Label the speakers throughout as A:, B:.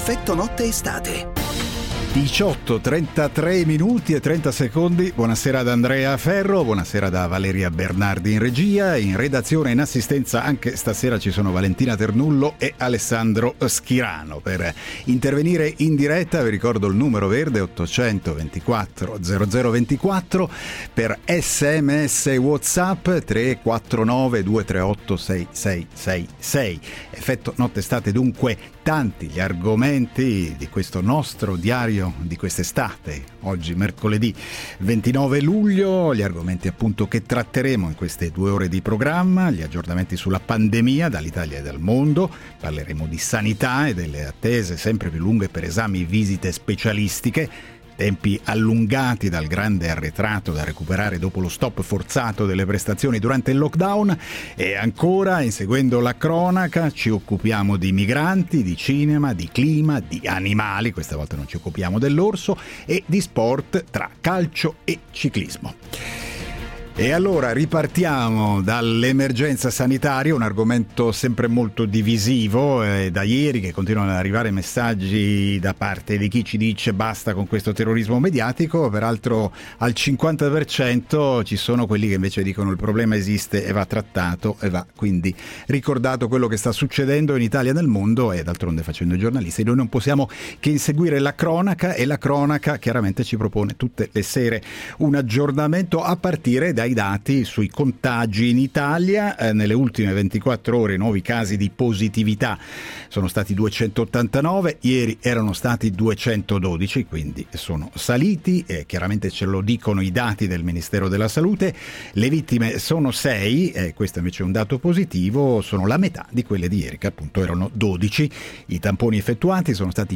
A: Effetto notte estate.
B: 18:33 minuti e 30 secondi. Buonasera ad Andrea Ferro, buonasera da Valeria Bernardi in regia. In redazione e in assistenza anche stasera ci sono Valentina Ternullo e Alessandro Schirano. Per intervenire in diretta vi ricordo il numero verde 824 0024, per SMS e WhatsApp 349 238 6666. Effetto notte estate dunque, tanti gli argomenti di questo nostro diario di quest'estate. Oggi mercoledì 29 luglio, gli argomenti appunto che tratteremo in queste 2 ore di programma: gli aggiornamenti sulla pandemia dall'Italia e dal mondo, parleremo di sanità e delle attese sempre più lunghe per esami e visite specialistiche, tempi allungati dal grande arretrato da recuperare dopo lo stop forzato delle prestazioni durante il lockdown, e ancora, inseguendo la cronaca, ci occupiamo di migranti, di cinema, di clima, di animali, questa volta non ci occupiamo dell'orso, e di sport tra calcio e ciclismo. E allora ripartiamo dall'emergenza sanitaria, un argomento sempre molto divisivo, da ieri che continuano ad arrivare messaggi da parte di chi ci dice basta con questo terrorismo mediatico. Peraltro al 50% ci sono quelli che invece dicono il problema esiste e va trattato, e va quindi ricordato quello che sta succedendo in Italia e nel mondo, e d'altronde, facendo i giornalisti, noi non possiamo che inseguire la cronaca, e la cronaca chiaramente ci propone tutte le sere un aggiornamento a partire dai dati sui contagi in Italia. Nelle ultime 24 ore i nuovi casi di positività sono stati 289, ieri erano stati 212, quindi sono saliti, e chiaramente ce lo dicono i dati del Ministero della Salute. Le vittime sono 6, questo invece è un dato positivo, sono la metà di quelle di ieri, che appunto erano 12. I tamponi effettuati sono stati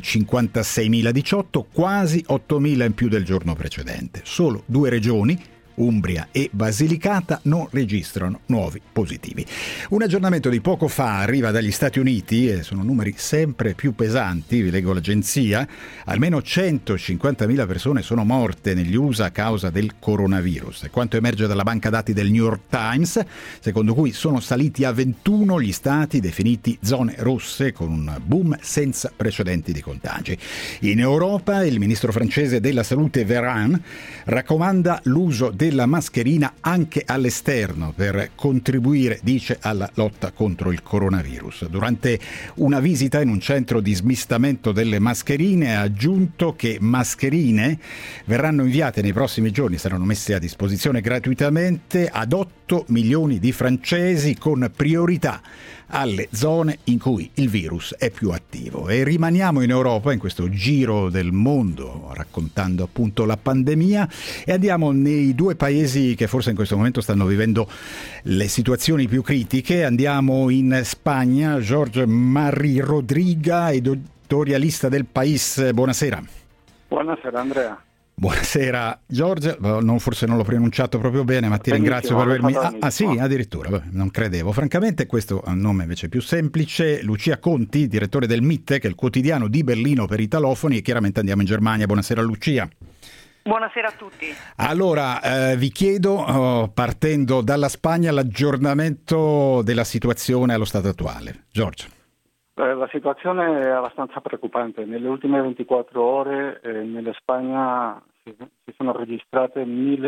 B: 56.018, quasi 8.000 in più del giorno precedente. Solo 2 regioni, Umbria e Basilicata, non registrano nuovi positivi. Un aggiornamento di poco fa arriva dagli Stati Uniti, e sono numeri sempre più pesanti, vi leggo l'agenzia: almeno 150.000 persone sono morte negli USA a causa del coronavirus. Quanto emerge dalla banca dati del New York Times, secondo cui sono saliti a 21 gli stati definiti zone rosse, con un boom senza precedenti di contagi. In Europa il ministro francese della salute Véran raccomanda l'uso della mascherina anche all'esterno per contribuire, dice, alla lotta contro il coronavirus. Durante una visita in un centro di smistamento delle mascherine ha aggiunto che mascherine verranno inviate nei prossimi giorni, saranno messe a disposizione gratuitamente ad 8 milioni di francesi, con priorità alle zone in cui il virus è più attivo. E rimaniamo in Europa, in questo giro del mondo, raccontando appunto la pandemia, e andiamo nei 2 paesi che forse in questo momento stanno vivendo le situazioni più critiche. Andiamo in Spagna. Jorge Marri Rodriga, editorialista del País. Buonasera.
C: Buonasera Andrea.
B: Buonasera Giorgio, forse non l'ho pronunciato proprio bene, ma ti ringrazio per avermi... sì, addirittura, non credevo. Francamente questo è un nome invece più semplice. Lucia Conti, direttore del MIT, che è il quotidiano di Berlino per italofoni, e chiaramente andiamo in Germania. Buonasera Lucia.
D: Buonasera a tutti.
B: Allora, vi chiedo, partendo dalla Spagna, l'aggiornamento della situazione allo stato attuale. Giorgio.
C: La situazione è abbastanza preoccupante. Nelle ultime 24 ore nella Spagna si sono registrate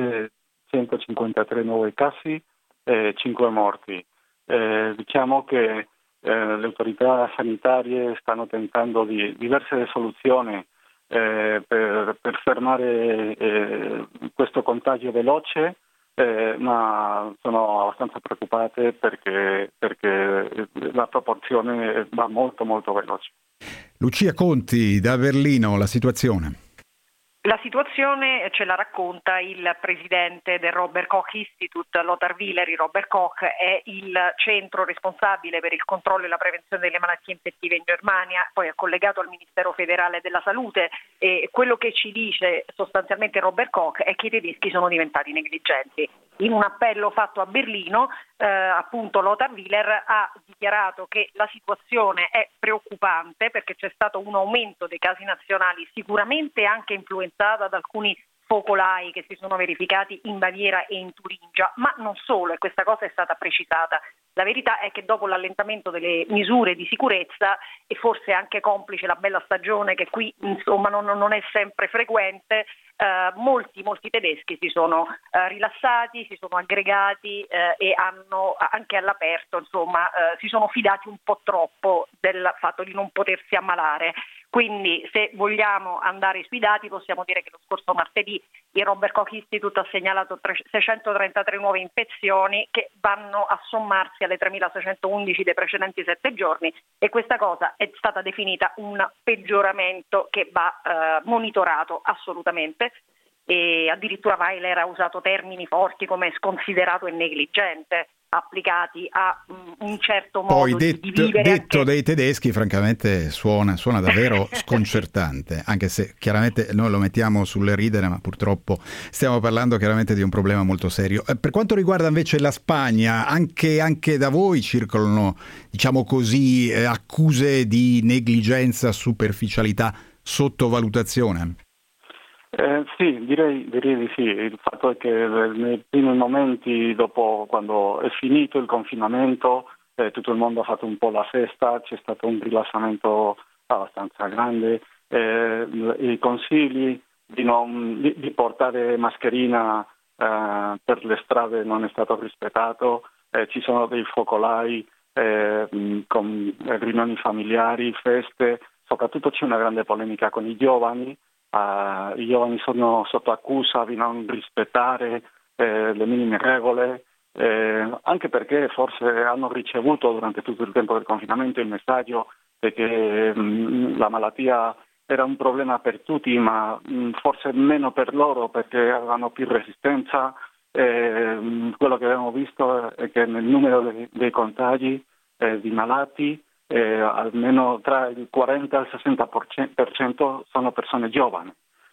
C: 1.153 nuovi casi e 5 morti. Diciamo che le autorità sanitarie stanno tentando diverse soluzioni per fermare questo contagio veloce, ma sono abbastanza preoccupate perché la proporzione va molto molto veloce.
B: Lucia Conti da Berlino, la situazione.
D: La situazione ce la racconta il presidente del Robert Koch Institute, Lothar Wieler. Il Robert Koch è il centro responsabile per il controllo e la prevenzione delle malattie infettive in Germania, poi è collegato al Ministero federale della salute, e quello che ci dice sostanzialmente Robert Koch è che i tedeschi sono diventati negligenti. In un appello fatto a Berlino, appunto Lothar Wieler ha dichiarato che la situazione è preoccupante perché c'è stato un aumento dei casi nazionali, sicuramente anche influenzata da alcuni focolai che si sono verificati in Baviera e in Turingia, ma non solo, e questa cosa è stata precisata. La verità è che dopo l'allentamento delle misure di sicurezza, e forse anche complice la bella stagione che qui insomma non è sempre frequente, molti tedeschi si sono rilassati, si sono aggregati e hanno anche all'aperto, insomma, si sono fidati un po' troppo del fatto di non potersi ammalare. Quindi se vogliamo andare sui dati possiamo dire che lo scorso martedì il Robert Koch Institute ha segnalato 633 nuove infezioni che vanno a sommarsi alle 3.611 dei precedenti 7 giorni, e questa cosa è stata definita un peggioramento che va monitorato assolutamente, e addirittura Weiler ha usato termini forti come sconsiderato e negligente applicati a un certo modo
B: poi
D: di vivere.
B: Detto
D: anche
B: dei tedeschi, francamente suona davvero sconcertante, anche se chiaramente noi lo mettiamo sulle ridere, ma purtroppo stiamo parlando chiaramente di un problema molto serio. Per quanto riguarda invece la Spagna, anche da voi circolano, diciamo così, accuse di negligenza, superficialità, sottovalutazione?
C: Sì, direi di sì. Il fatto è che nei primi momenti, dopo, quando è finito il confinamento, tutto il mondo ha fatto un po' la festa, c'è stato un rilassamento abbastanza grande, i consigli di portare mascherina per le strade non è stato rispettato, ci sono dei focolai con riunioni familiari, feste, soprattutto c'è una grande polemica con i giovani. I giovani sono sotto accusa di non rispettare le minime regole, anche perché forse hanno ricevuto durante tutto il tempo del confinamento il messaggio che la malattia era un problema per tutti, ma forse meno per loro perché avevano più resistenza. Quello che abbiamo visto è che nel numero dei contagi di malati almeno tra il 40 e il 60% sono persone giovani.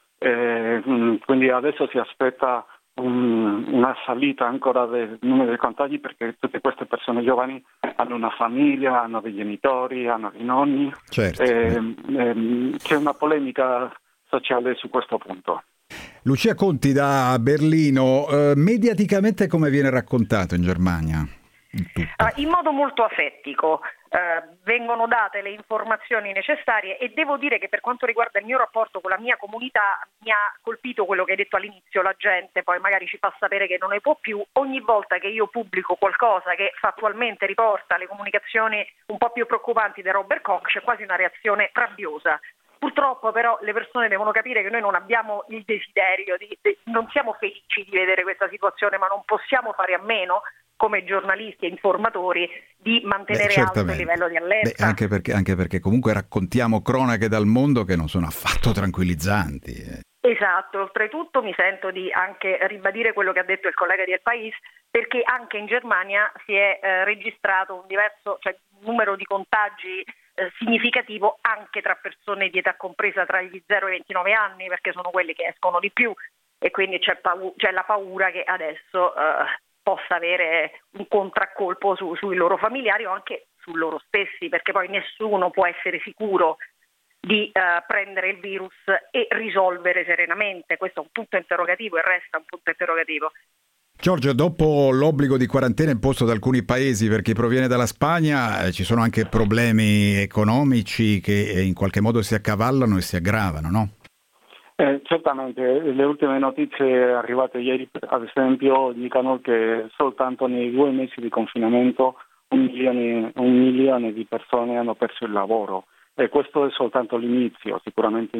C: Quindi adesso si aspetta una salita ancora del numero dei contagi, perché tutte queste persone giovani hanno una famiglia, hanno dei genitori, hanno dei nonni.
B: Certo.
C: C'è una polemica sociale su questo punto.
B: Lucia Conti da Berlino, mediaticamente come viene raccontato in Germania?
D: In modo molto asettico. Vengono date le informazioni necessarie, e devo dire che per quanto riguarda il mio rapporto con la mia comunità mi ha colpito quello che hai detto all'inizio. La gente poi magari ci fa sapere che non ne può più. Ogni volta che io pubblico qualcosa che fattualmente riporta le comunicazioni un po' più preoccupanti del Robert Koch, c'è quasi una reazione rabbiosa. Purtroppo però le persone devono capire che noi non abbiamo il desiderio non siamo felici di vedere questa situazione, ma non possiamo fare a meno, come giornalisti e informatori, di mantenere alto il livello di allerta.
B: Anche perché comunque raccontiamo cronache dal mondo che non sono affatto tranquillizzanti.
D: Esatto, oltretutto mi sento di anche ribadire quello che ha detto il collega di El País, perché anche in Germania si è registrato un diverso, numero di contagi significativo anche tra persone di età compresa tra gli 0 e i 29 anni, perché sono quelli che escono di più, e quindi c'è la paura che adesso possa avere un contraccolpo sui loro familiari o anche su loro stessi, perché poi nessuno può essere sicuro di prendere il virus e risolvere serenamente. Questo è un punto interrogativo e resta un punto interrogativo.
B: Giorgio, dopo l'obbligo di quarantena imposto da alcuni paesi per chi proviene dalla Spagna, ci sono anche problemi economici che in qualche modo si accavallano e si aggravano, no?
C: Certamente, le ultime notizie arrivate ieri, ad esempio, dicono che soltanto nei 2 mesi di confinamento 1 milione di persone hanno perso il lavoro, e questo è soltanto l'inizio. Sicuramente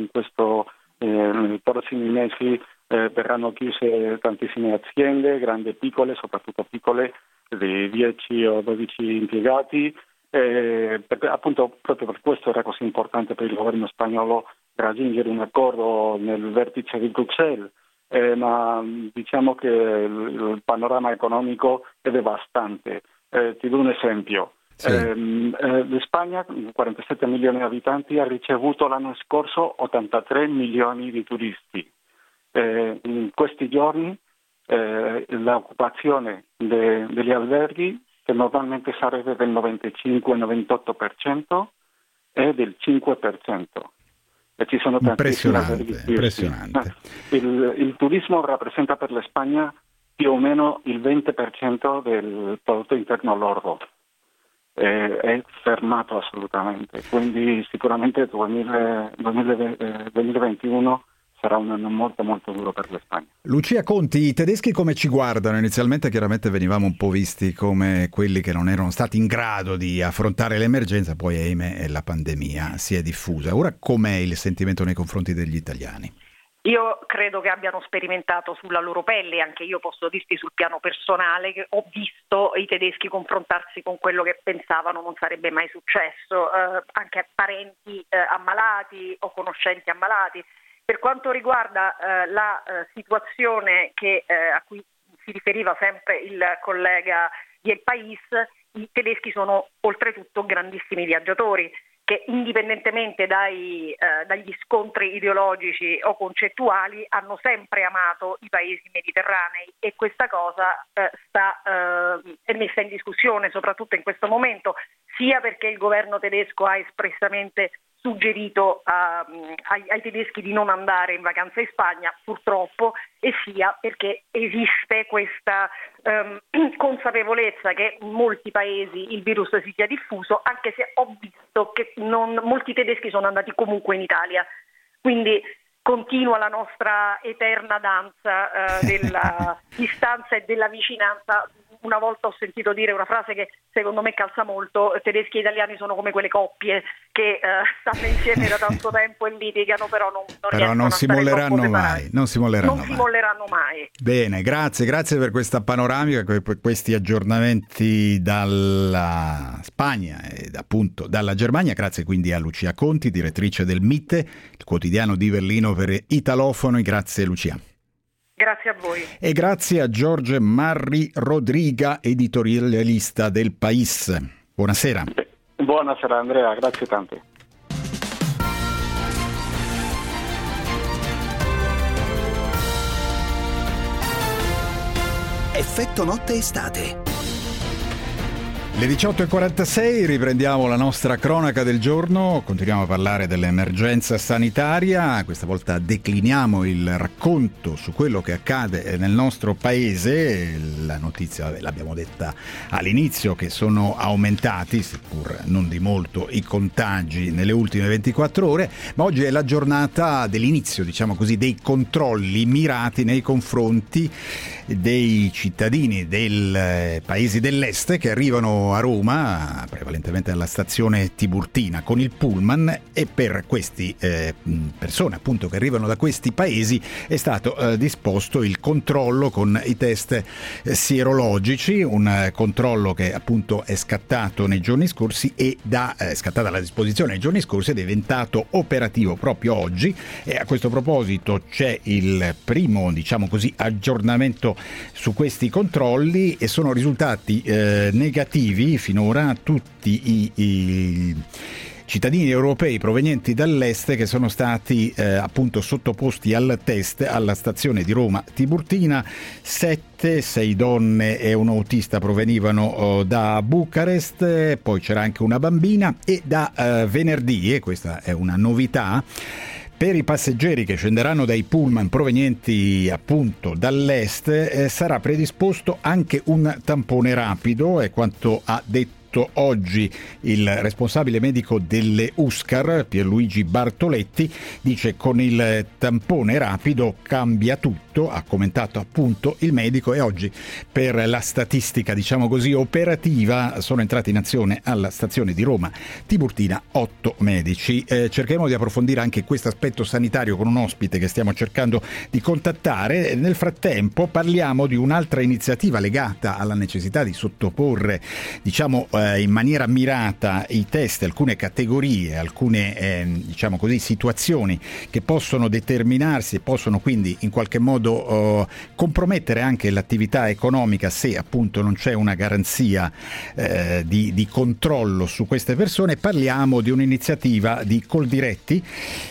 C: nei prossimi mesi verranno chiuse tantissime aziende, grandi e piccole, soprattutto piccole, di 10 o 12 impiegati, perché appunto proprio per questo era così importante per il governo spagnolo raggiungere un accordo nel vertice di Bruxelles, ma diciamo che il panorama economico è devastante. Ti do un esempio.
B: Sì.
C: L'Spagna, con 47 milioni di abitanti, ha ricevuto l'anno scorso 83 milioni di turisti. In questi giorni l'occupazione degli alberghi, che normalmente sarebbe del 95-98%, è del 5%. e ci sono tantissimi
B: impressionante.
C: Il turismo rappresenta per la Spagna più o meno il 20% del prodotto interno lordo. È fermato assolutamente, quindi sicuramente il 2021 sarà un anno molto molto duro per la Spagna.
B: Lucia Conti, i tedeschi come ci guardano? Inizialmente chiaramente venivamo un po' visti come quelli che non erano stati in grado di affrontare l'emergenza, poi ahimè la pandemia si è diffusa. Ora com'è il sentimento nei confronti degli italiani?
D: Io credo che abbiano sperimentato sulla loro pelle, anche io posso dirti sul piano personale, che ho visto i tedeschi confrontarsi con quello che pensavano non sarebbe mai successo, anche parenti ammalati o conoscenti ammalati. Per quanto riguarda la situazione a cui si riferiva sempre il collega di El País, i tedeschi sono oltretutto grandissimi viaggiatori, che indipendentemente dagli scontri ideologici o concettuali hanno sempre amato i paesi mediterranei, e questa cosa è messa in discussione soprattutto in questo momento, sia perché il governo tedesco ha espressamente suggerito ai tedeschi di non andare in vacanza in Spagna, purtroppo, e sia perché esiste questa consapevolezza che in molti paesi il virus si sia diffuso, anche se ho visto che molti tedeschi sono andati comunque in Italia. Quindi continua la nostra eterna danza della distanza e della vicinanza. Una volta ho sentito dire una frase che secondo me calza molto: tedeschi e italiani sono come quelle coppie che stanno insieme da tanto tempo e litigano, però non
B: si molleranno mai. Non si molleranno mai. Bene, grazie per questa panoramica, per questi aggiornamenti dalla Spagna e appunto dalla Germania. Grazie quindi a Lucia Conti, direttrice del Mitte, il quotidiano di Berlino per italofoni. Grazie Lucia.
D: Grazie a voi.
B: E grazie a Jorge Marri Rodriga, editorialista del País. Buonasera.
C: Buonasera Andrea, grazie tante.
A: Effetto notte estate.
B: Le 18.46, riprendiamo la nostra cronaca del giorno, continuiamo a parlare dell'emergenza sanitaria, questa volta decliniamo il racconto su quello che accade nel nostro paese. La notizia l'abbiamo detta all'inizio, che sono aumentati, seppur non di molto, i contagi nelle ultime 24 ore, ma oggi è la giornata dell'inizio, diciamo così, dei controlli mirati nei confronti dei cittadini dei paesi dell'est che arrivano a Roma, prevalentemente alla stazione Tiburtina con il pullman, e per questi persone appunto che arrivano da questi paesi è stato disposto il controllo con i test sierologici, un controllo che appunto è scattato nei giorni scorsi e scattata la disposizione nei giorni scorsi ed è diventato operativo proprio oggi. E a questo proposito c'è il primo, diciamo così, aggiornamento su questi controlli, e sono risultati negativi finora tutti i cittadini europei provenienti dall'est che sono stati appunto sottoposti al test alla stazione di Roma Tiburtina. 6 donne e un autista provenivano da Bucarest, poi c'era anche una bambina, e da venerdì, e questa è una novità, per i passeggeri che scenderanno dai pullman provenienti appunto dall'est sarà predisposto anche un tampone rapido, è quanto ha detto oggi il responsabile medico delle USCAR, Pierluigi Bartoletti. Dice: con il tampone rapido cambia tutto, ha commentato appunto il medico, e oggi per la statistica, diciamo così, operativa sono entrati in azione alla stazione di Roma Tiburtina 8 medici. Cercheremo di approfondire anche questo aspetto sanitario con un ospite che stiamo cercando di contattare. Nel frattempo parliamo di un'altra iniziativa legata alla necessità di sottoporre, diciamo, in maniera mirata i test, alcune categorie, alcune diciamo così situazioni che possono determinarsi e possono quindi in qualche modo compromettere anche l'attività economica se appunto non c'è una garanzia di controllo su queste persone. Parliamo di un'iniziativa di Coldiretti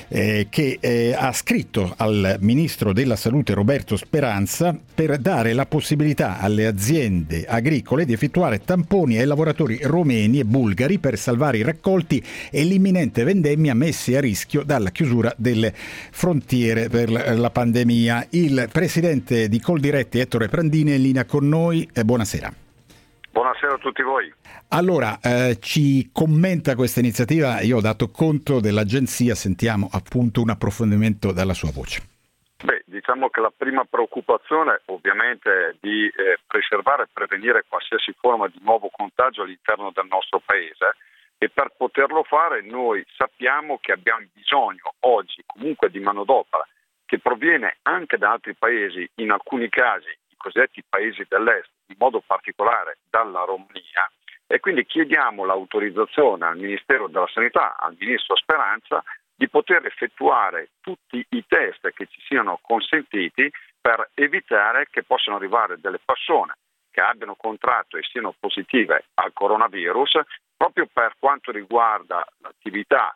B: che ha scritto al ministro della Salute Roberto Speranza per dare la possibilità alle aziende agricole di effettuare tamponi ai lavoratori romeni e bulgari per salvare i raccolti e l'imminente vendemmia messi a rischio dalla chiusura delle frontiere per la pandemia. Il presidente di Coldiretti, Ettore Prandini, è in linea con noi. Buonasera.
E: Buonasera a tutti voi.
B: Allora, ci commenta questa iniziativa. Io ho dato conto dell'agenzia, sentiamo appunto un approfondimento dalla sua voce.
E: Diciamo che la prima preoccupazione ovviamente è di preservare e prevenire qualsiasi forma di nuovo contagio all'interno del nostro paese, e per poterlo fare noi sappiamo che abbiamo bisogno oggi comunque di manodopera che proviene anche da altri paesi, in alcuni casi i cosiddetti paesi dell'est, in modo particolare dalla Romania, e quindi chiediamo l'autorizzazione al Ministero della Sanità, al Ministro Speranza, di poter effettuare tutti i test che ci siano consentiti per evitare che possano arrivare delle persone che abbiano contratto e siano positive al coronavirus, proprio per quanto riguarda l'attività,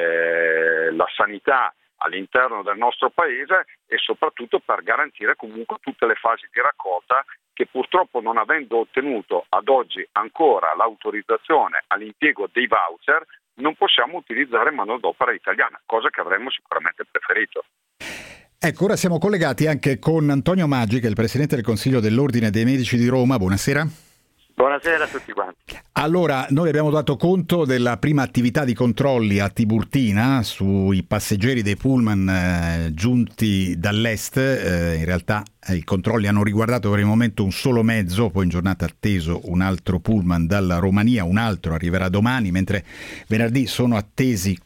E: la sanità all'interno del nostro paese, e soprattutto per garantire comunque tutte le fasi di raccolta che, purtroppo, non avendo ottenuto ad oggi ancora l'autorizzazione all'impiego dei voucher, non possiamo utilizzare manodopera italiana, cosa che avremmo sicuramente preferito.
B: Ecco, ora siamo collegati anche con Antonio Maggi, che è il Presidente del Consiglio dell'Ordine dei Medici di Roma. Buonasera.
F: Buonasera a tutti quanti.
B: Allora, noi abbiamo dato conto della prima attività di controlli a Tiburtina sui passeggeri dei pullman giunti dall'est. In realtà i controlli hanno riguardato per il momento un solo mezzo, poi in giornata atteso un altro pullman dalla Romania, un altro arriverà domani, mentre venerdì sono attesi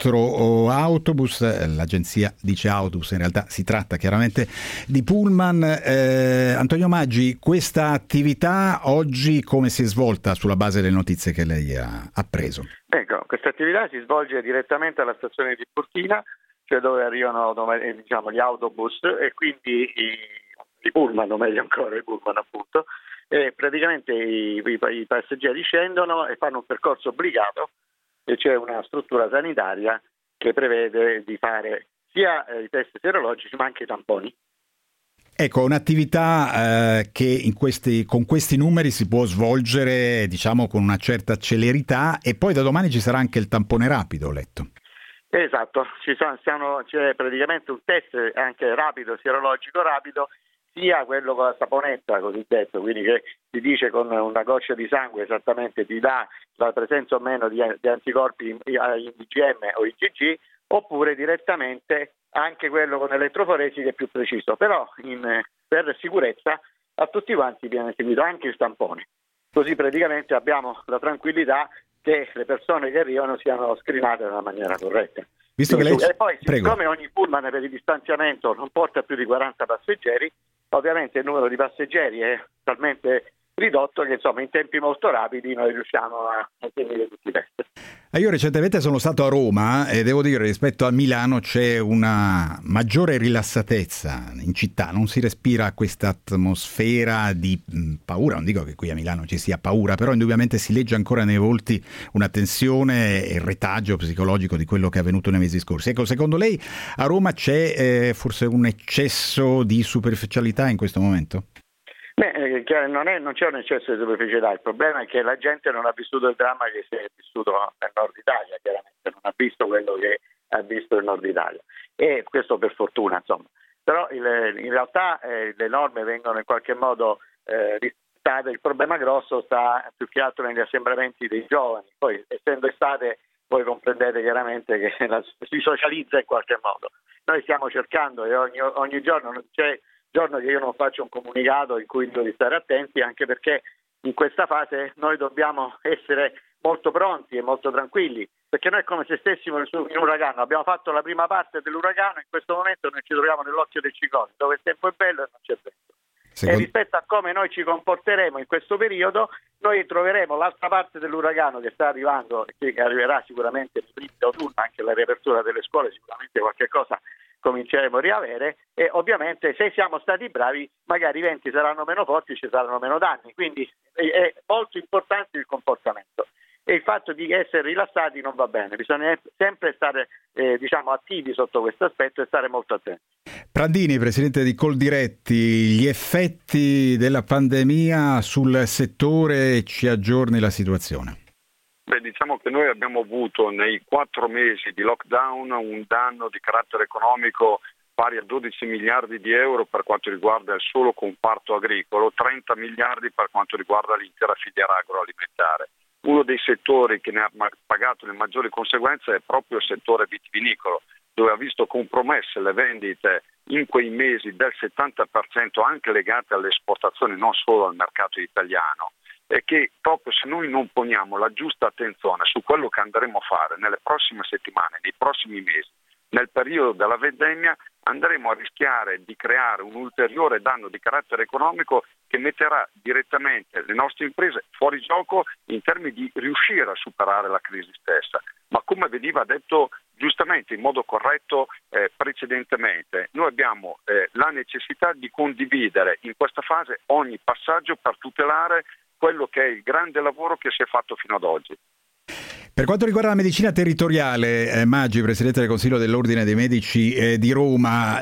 B: 4 autobus. L'agenzia dice autobus, in realtà si tratta chiaramente di pullman. Antonio Maggi, questa attività oggi come si è svolta sulla base delle notizie che lei ha preso?
F: Ecco, questa attività si svolge direttamente alla stazione di Tiburtina, cioè dove arrivano gli autobus e quindi i pullman, o meglio ancora i pullman appunto, e praticamente i passeggeri scendono e fanno un percorso obbligato, e c'è una struttura sanitaria che prevede di fare sia i test serologici ma anche i tamponi.
B: Ecco, un'attività che con questi numeri si può svolgere, diciamo, con una certa celerità, e poi da domani ci sarà anche il tampone rapido, ho letto.
F: Esatto, c'è praticamente un test anche rapido, serologico rapido, sia quello con la saponetta cosiddetto, quindi che ti dice con una goccia di sangue esattamente ti dà la presenza o meno di anticorpi in IgM o IgG, oppure direttamente anche quello con elettroforesi che è più preciso, però per sicurezza a tutti quanti viene seguito anche il tampone, così praticamente abbiamo la tranquillità che le persone che arrivano siano screenate nella maniera corretta.
B: Visto che lei...
F: E poi,
B: Prego.
F: siccome ogni pullman per il distanziamento non porta più di 40 passeggeri, ovviamente il numero di passeggeri è talmente ridotto che insomma in tempi molto rapidi noi riusciamo a tenere tutti i test.
B: Io recentemente sono stato a Roma e devo dire, rispetto a Milano c'è una maggiore rilassatezza in città, non si respira questa atmosfera di paura. Non dico che qui a Milano ci sia paura, però indubbiamente si legge ancora nei volti una tensione e il retaggio psicologico di quello che è avvenuto nei mesi scorsi. Ecco, secondo lei a Roma c'è forse un eccesso di superficialità in questo momento?
F: Non c'è un eccesso di superficialità, il problema è che la gente non ha vissuto il dramma che si è vissuto nel nord Italia, chiaramente non ha visto quello che ha visto il nord Italia, e questo per fortuna insomma. Però in realtà le norme vengono in qualche modo rispettate, il problema grosso sta più che altro negli assembramenti dei giovani, poi essendo estate voi comprendete chiaramente che si socializza in qualche modo. Noi stiamo cercando e ogni giorno non c'è giorno che io non faccio un comunicato in cui devo stare attenti, anche perché in questa fase noi dobbiamo essere molto pronti e molto tranquilli, perché noi è come se stessimo in un uragano, abbiamo fatto la prima parte dell'uragano, in questo momento noi ci troviamo nell'occhio del ciclone, dove il tempo è bello e non c'è vento. E rispetto a come noi ci comporteremo in questo periodo, noi troveremo l'altra parte dell'uragano che sta arrivando e che arriverà sicuramente nel primo autunno, anche la riapertura delle scuole, sicuramente qualche cosa cominceremo a riavere, e ovviamente se siamo stati bravi magari i venti saranno meno forti, ci saranno meno danni, quindi è molto importante il comportamento. e il fatto di essere rilassati non va bene, bisogna sempre stare attivi sotto questo aspetto e stare molto attenti.
B: Prandini, presidente di Coldiretti, gli effetti della pandemia sul settore, ci aggiorni la situazione?
E: Diciamo che noi abbiamo avuto nei 4 mesi di lockdown un danno di carattere economico pari a 12 miliardi di euro per quanto riguarda il solo comparto agricolo, 30 miliardi per quanto riguarda l'intera filiera agroalimentare. Uno dei settori che ne ha pagato le maggiori conseguenze è proprio il settore vitivinicolo, dove ha visto compromesse le vendite in quei mesi del 70%, anche legate alle esportazioni, non solo al mercato italiano, e che proprio se noi non poniamo la giusta attenzione su quello che andremo a fare nelle prossime settimane, nei prossimi mesi, nel periodo della vendemmia, andremo a rischiare di creare un ulteriore danno di carattere economico che metterà direttamente le nostre imprese fuori gioco in termini di riuscire a superare la crisi stessa. Ma come veniva detto giustamente in modo corretto precedentemente, noi abbiamo la necessità di condividere in questa fase ogni passaggio per tutelare quello che è il grande lavoro che si è fatto fino ad oggi.
B: Per quanto riguarda la medicina territoriale, Maggi, Presidente del Consiglio dell'Ordine dei Medici di Roma,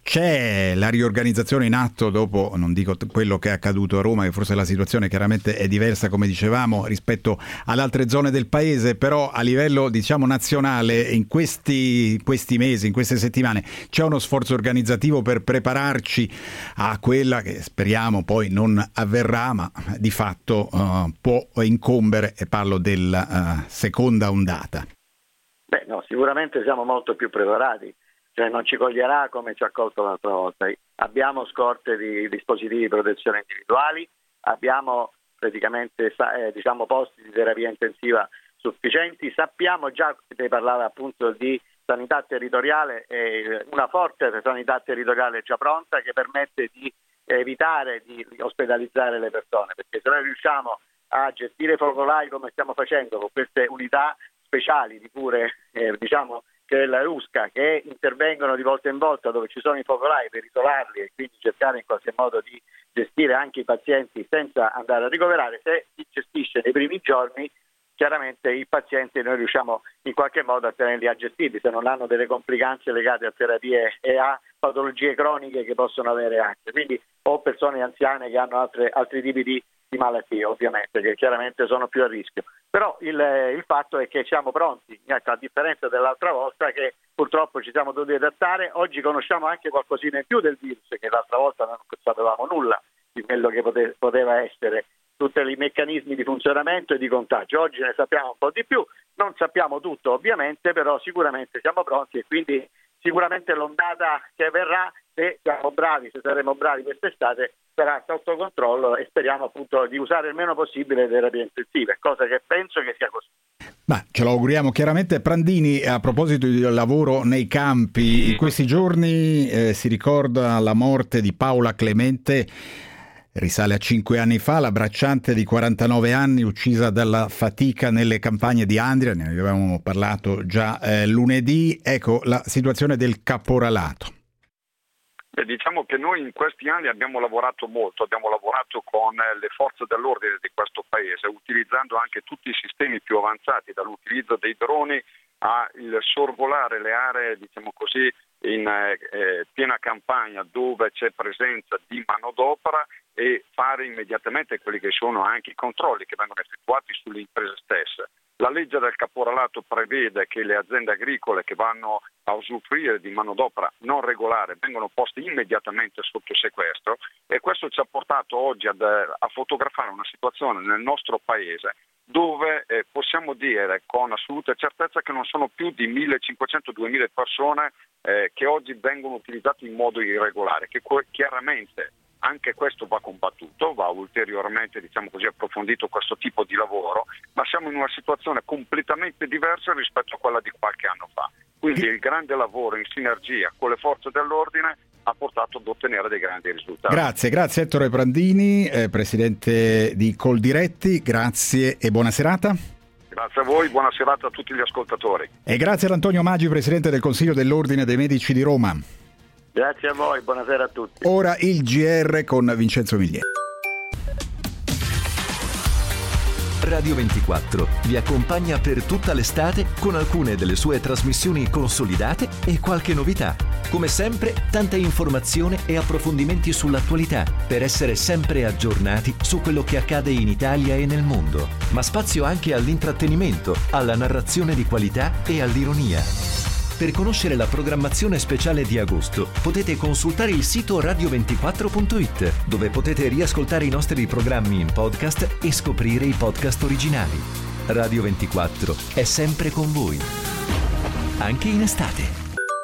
B: c'è la riorganizzazione in atto dopo, non dico quello che è accaduto a Roma, che forse la situazione chiaramente è diversa, come dicevamo, rispetto ad altre zone del Paese, però a livello, nazionale, in questi mesi, in queste settimane, c'è uno sforzo organizzativo per prepararci a quella che speriamo poi non avverrà, ma di fatto può incombere, e parlo della seconda ondata.
F: Sicuramente siamo molto più preparati, non ci coglierà come ci ha colto l'altra volta. Abbiamo scorte di dispositivi di protezione individuali, abbiamo praticamente posti di terapia intensiva sufficienti, sappiamo già, lei parlava appunto di sanità territoriale, una forte sanità territoriale già pronta che permette di evitare di ospedalizzare le persone, perché se noi riusciamo a gestire focolai come stiamo facendo con queste unità speciali di cure, che è la RUSCA, che intervengono di volta in volta dove ci sono i focolai per isolarli e quindi cercare in qualche modo di gestire anche i pazienti senza andare a ricoverare. Se si gestisce nei primi giorni, chiaramente i pazienti noi riusciamo in qualche modo a tenerli gestiti, se non hanno delle complicanze legate a terapie e a patologie croniche che possono avere anche, quindi o persone anziane che hanno altri tipi di malattie, ovviamente, che chiaramente sono più a rischio. Però il fatto è che siamo pronti, a differenza dell'altra volta che purtroppo ci siamo dovuti adattare. Oggi conosciamo anche qualcosina in più del virus, che l'altra volta non sapevamo nulla di quello che poteva essere, tutti i meccanismi di funzionamento e di contagio. Oggi ne sappiamo un po' di più, non sappiamo tutto ovviamente, però sicuramente siamo pronti e quindi sicuramente l'ondata che verrà, se saremo bravi quest'estate, sarà sotto controllo e speriamo appunto di usare il meno possibile le terapie intensive, cosa che penso che sia così.
B: Ma ce lo auguriamo chiaramente. Prandini, a proposito di lavoro nei campi, in questi giorni si ricorda la morte di Paola Clemente, risale a 5 anni fa, la bracciante di 49 anni uccisa dalla fatica nelle campagne di Andria, ne avevamo parlato già lunedì. Ecco la situazione del caporalato.
E: Diciamo che noi in questi anni abbiamo lavorato molto, abbiamo lavorato con le forze dell'ordine di questo paese, utilizzando anche tutti i sistemi più avanzati, dall'utilizzo dei droni a il sorvolare le aree, in piena campagna dove c'è presenza di manodopera e fare immediatamente quelli che sono anche i controlli che vengono effettuati sulle imprese stesse. La legge del caporalato prevede che le aziende agricole che vanno a usufruire di manodopera non regolare vengono poste immediatamente sotto sequestro, e questo ci ha portato oggi a fotografare una situazione nel nostro paese dove possiamo dire con assoluta certezza che non sono più di 1.500-2.000 persone che oggi vengono utilizzate in modo irregolare, che chiaramente anche questo va combattuto, va ulteriormente approfondito questo tipo di lavoro, ma siamo in una situazione completamente diversa rispetto a quella di qualche anno fa. Quindi il grande lavoro in sinergia con le forze dell'ordine ha portato ad ottenere dei grandi risultati.
B: Grazie Ettore Prandini, presidente di Coldiretti, grazie e buona serata.
E: Grazie a voi, buona serata a tutti gli ascoltatori.
B: E grazie ad Antonio Maggi, presidente del Consiglio dell'Ordine dei Medici di Roma.
F: Grazie a voi, buonasera a tutti.
B: Ora il GR con Vincenzo Miglieri.
G: Radio 24 vi accompagna per tutta l'estate con alcune delle sue trasmissioni consolidate e qualche novità. Come sempre, tanta informazione e approfondimenti sull'attualità per essere sempre aggiornati su quello che accade in Italia e nel mondo, ma spazio anche all'intrattenimento, alla narrazione di qualità e all'ironia. Per conoscere la programmazione speciale di agosto potete consultare il sito radio24.it, dove potete riascoltare i nostri programmi in podcast e scoprire i podcast originali. Radio 24 è sempre con voi, anche in estate.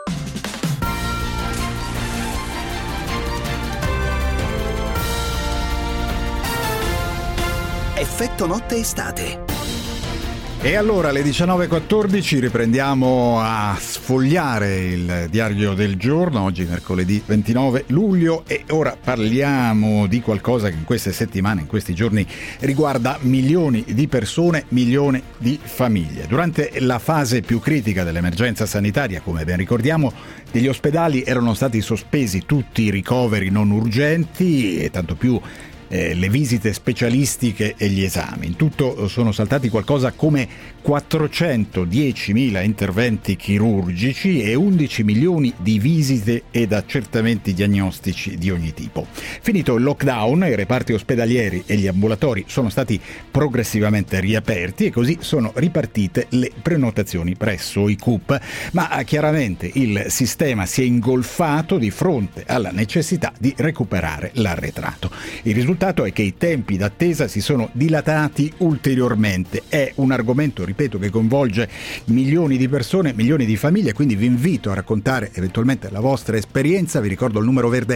A: Effetto notte estate.
B: E allora alle 19.14 riprendiamo a sfogliare il diario del giorno, oggi mercoledì 29 luglio, e ora parliamo di qualcosa che in queste settimane, in questi giorni, riguarda milioni di persone, milioni di famiglie. Durante la fase più critica dell'emergenza sanitaria, come ben ricordiamo, negli ospedali erano stati sospesi tutti i ricoveri non urgenti e tanto più le visite specialistiche e gli esami. In tutto sono saltati qualcosa come 410.000 interventi chirurgici e 11 milioni di visite ed accertamenti diagnostici di ogni tipo. Finito il lockdown, i reparti ospedalieri e gli ambulatori sono stati progressivamente riaperti e così sono ripartite le prenotazioni presso i CUP, ma chiaramente il sistema si è ingolfato di fronte alla necessità di recuperare l'arretrato. Il risultato è che i tempi d'attesa si sono dilatati ulteriormente. È un argomento, ripeto, che coinvolge milioni di persone, milioni di famiglie, quindi vi invito a raccontare eventualmente la vostra esperienza. Vi ricordo il numero verde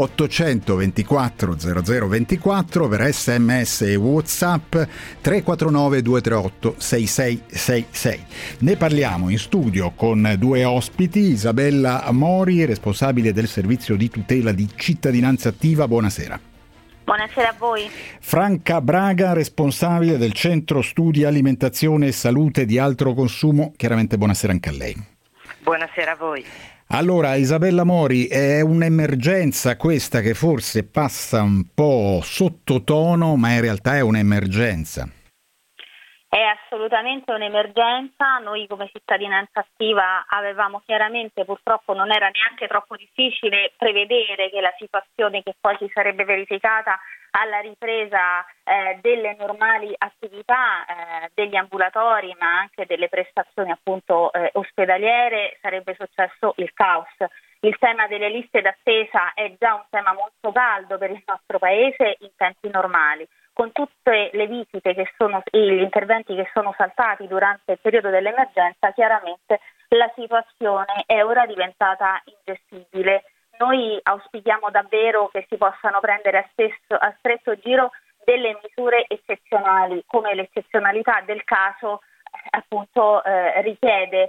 B: 824 0024 per SMS e WhatsApp 349 238 6666. Ne parliamo in studio con due ospiti: Isabella Mori, responsabile del servizio di tutela di cittadinanza attiva. Buonasera.
H: Buonasera a voi.
B: Franca Braga, responsabile del Centro Studi Alimentazione e Salute di Altro Consumo. Chiaramente buonasera anche a lei.
D: Buonasera a voi.
B: Allora, Isabella Mori, è un'emergenza questa che forse passa un po' sottotono, ma in realtà è un'emergenza.
H: È assolutamente un'emergenza. Noi come cittadinanza attiva avevamo chiaramente, purtroppo non era neanche troppo difficile prevedere che la situazione che poi si sarebbe verificata alla ripresa delle normali attività degli ambulatori, ma anche delle prestazioni appunto ospedaliere, sarebbe successo il caos. Il tema delle liste d'attesa è già un tema molto caldo per il nostro Paese in tempi normali. Con tutte le visite e gli interventi che sono saltati durante il periodo dell'emergenza, chiaramente la situazione è ora diventata ingestibile. Noi auspichiamo davvero che si possano prendere a stretto giro delle misure eccezionali, come l'eccezionalità del caso appunto richiede,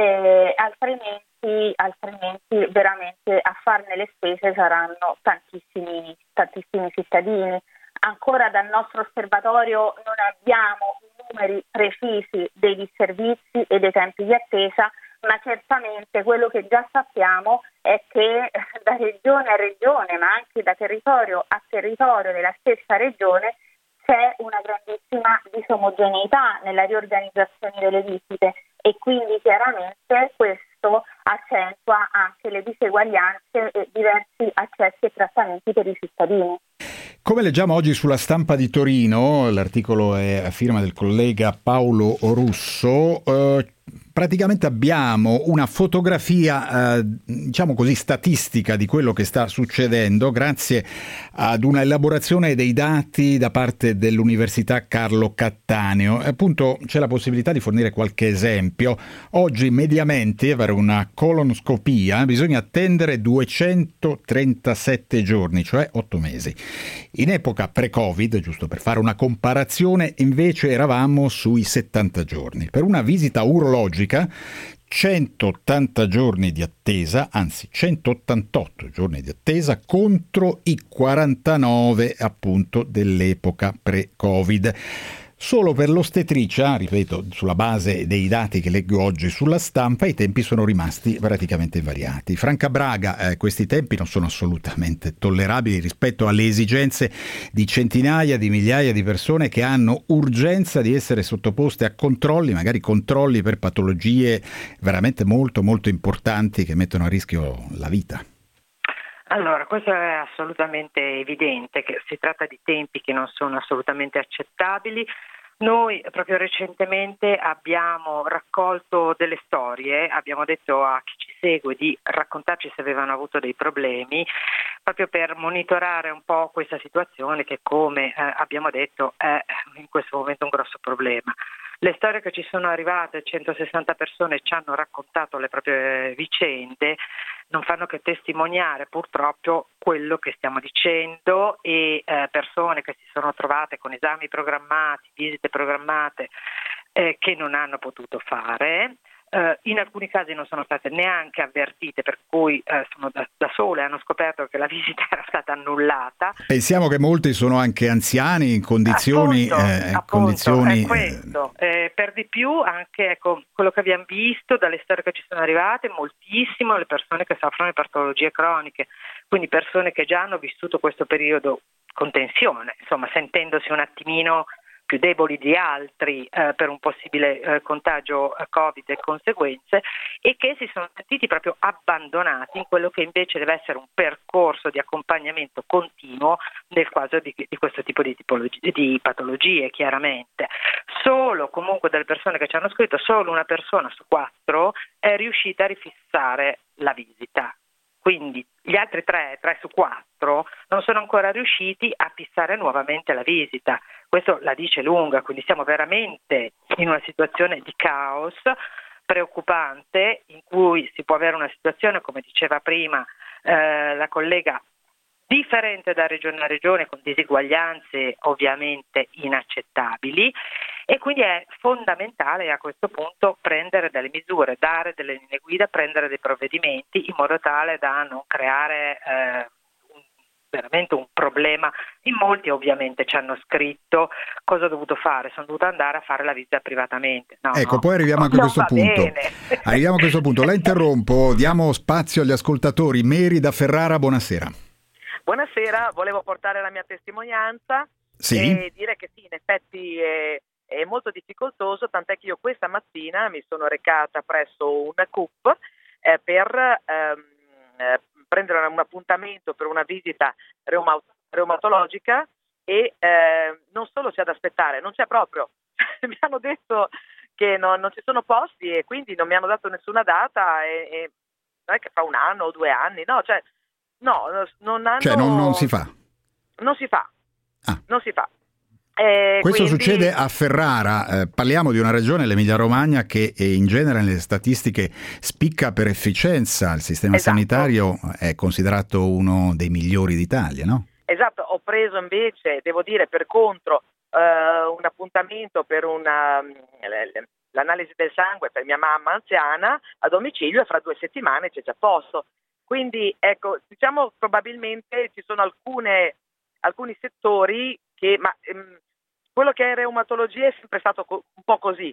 H: altrimenti veramente a farne le spese saranno tantissimi cittadini. Ancora dal nostro osservatorio non abbiamo i numeri precisi dei disservizi e dei tempi di attesa, ma certamente quello che già sappiamo è che da regione a regione, ma anche da territorio a territorio della stessa regione, c'è una grandissima disomogeneità nella riorganizzazione delle visite e quindi chiaramente questo accentua anche le diseguaglianze e diversi accessi e trattamenti per i cittadini.
B: Come leggiamo oggi sulla Stampa di Torino, l'articolo è a firma del collega Paolo Russo, praticamente abbiamo una fotografia, diciamo così, statistica di quello che sta succedendo grazie ad una elaborazione dei dati da parte dell'Università Carlo Cattaneo. Appunto c'è la possibilità di fornire qualche esempio. Oggi mediamente per una colonoscopia bisogna attendere 237 giorni, cioè 8 mesi. In epoca pre-Covid, giusto per fare una comparazione, invece eravamo sui 70 giorni. Per una visita urologica 180 giorni di attesa, anzi 188 giorni di attesa contro i 49 appunto dell'epoca pre-Covid. Solo per l'ostetricia, ripeto, sulla base dei dati che leggo oggi sulla stampa, i tempi sono rimasti praticamente invariati. Franca Braga, questi tempi non sono assolutamente tollerabili rispetto alle esigenze di centinaia di migliaia di persone che hanno urgenza di essere sottoposte a controlli, magari controlli per patologie veramente molto molto importanti che mettono a rischio la vita.
I: Allora, questo è assolutamente evidente, che si tratta di tempi che non sono assolutamente accettabili. Noi proprio recentemente abbiamo raccolto delle storie, abbiamo detto a chi ci segue di raccontarci se avevano avuto dei problemi, proprio per monitorare un po' questa situazione che, come abbiamo detto, è in questo momento un grosso problema. Le storie che ci sono arrivate, 160 persone ci hanno raccontato le proprie vicende, non fanno che testimoniare purtroppo quello che stiamo dicendo, e persone che si sono trovate con esami programmati, visite programmate che non hanno potuto fare. In alcuni casi non sono state neanche avvertite, per cui sono da sole, hanno scoperto che la visita era stata annullata.
B: Pensiamo che molti sono anche anziani in condizioni...
I: È questo. Per di più anche quello che abbiamo visto dalle storie che ci sono arrivate, moltissimo le persone che soffrono di patologie croniche, quindi persone che già hanno vissuto questo periodo con tensione, insomma sentendosi un attimino più deboli di altri per un possibile contagio Covid e conseguenze, e che si sono sentiti proprio abbandonati in quello che invece deve essere un percorso di accompagnamento continuo nel caso di questo tipo di patologie. Chiaramente solo, comunque, delle persone che ci hanno scritto, solo una persona su 4 è riuscita a rifissare la visita. Quindi gli altri 3 su 4 non sono ancora riusciti a fissare nuovamente la visita. Questo la dice lunga, quindi siamo veramente in una situazione di caos preoccupante, in cui si può avere una situazione, come diceva prima la collega, differente da regione a regione, con disuguaglianze ovviamente inaccettabili, e quindi è fondamentale a questo punto prendere delle misure, dare delle linee guida, prendere dei provvedimenti in modo tale da non creare veramente un problema. In molti ovviamente ci hanno scritto cosa ho dovuto fare, sono dovuta andare a fare la visita privatamente.
B: Poi arriviamo anche a questo punto. Arriviamo a questo punto. La interrompo, diamo spazio agli ascoltatori. Mary da Ferrara, buonasera.
J: Buonasera, volevo portare la mia testimonianza e dire che sì, in effetti è molto difficoltoso, tant'è che io questa mattina mi sono recata presso una CUP per prendere un appuntamento per una visita reumatologica, e non solo c'è da aspettare, non c'è proprio. Mi hanno detto che non ci sono posti, e quindi non mi hanno dato nessuna data, e non è che fra 1 anno o 2 anni, no, cioè no, non hanno...
B: Cioè non si fa?
J: Non si fa. Non si fa.
B: Questo
J: quindi...
B: succede a Ferrara. Parliamo di una regione, l'Emilia-Romagna, che in genere nelle statistiche spicca per efficienza. Il sistema sanitario è considerato uno dei migliori d'Italia, no?
J: Esatto, ho preso invece, devo dire, per contro un appuntamento per l'analisi del sangue per mia mamma anziana a domicilio, e fra 2 settimane c'è già posto. Quindi ecco, diciamo, probabilmente ci sono alcuni settori che, quello che è reumatologia è sempre stato un po' così,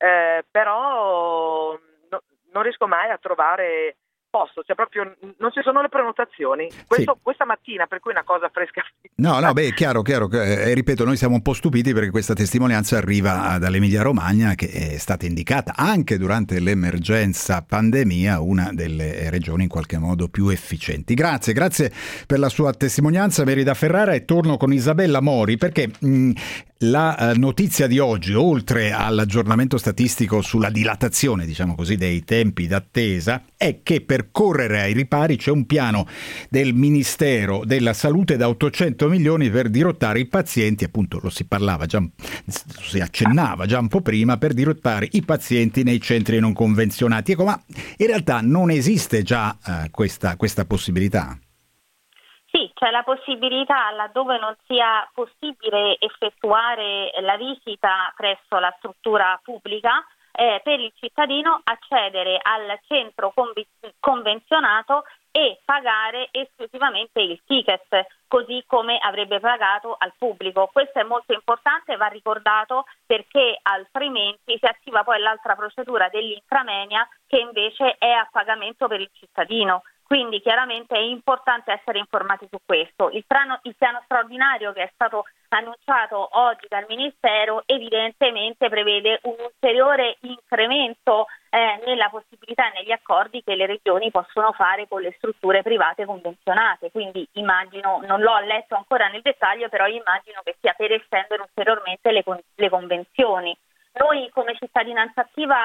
J: però non riesco mai a trovare posto, cioè proprio non ci sono le prenotazioni. Questa mattina, per cui è una cosa fresca.
B: No, è chiaro, ripeto, noi siamo un po' stupiti perché questa testimonianza arriva dall'Emilia Romagna, che è stata indicata anche durante l'emergenza pandemia una delle regioni in qualche modo più efficienti. Grazie per la sua testimonianza, Mary da Ferrara, e torno con Isabella Mori, perché la notizia di oggi, oltre all'aggiornamento statistico sulla dilatazione, diciamo così, dei tempi d'attesa, è che per correre ai ripari c'è un piano del Ministero della Salute da 800 milioni per dirottare i pazienti, appunto si accennava già un po' prima, per dirottare i pazienti nei centri non convenzionati. Ma in realtà non esiste già questa possibilità?
H: Sì, c'è la possibilità, laddove non sia possibile effettuare la visita presso la struttura pubblica, per il cittadino accedere al centro convenzionato e pagare esclusivamente il ticket. così come avrebbe pagato al pubblico. Questo è molto importante, va ricordato, perché altrimenti si attiva poi l'altra procedura dell'inframenia, che invece è a pagamento per il cittadino. Quindi chiaramente è importante essere informati su questo. Il piano straordinario che è stato annunciato oggi dal Ministero evidentemente prevede un ulteriore incremento nella possibilità e negli accordi che le regioni possono fare con le strutture private convenzionate. Quindi immagino, non l'ho letto ancora nel dettaglio, però immagino che sia per estendere ulteriormente le convenzioni. Noi come cittadinanza attiva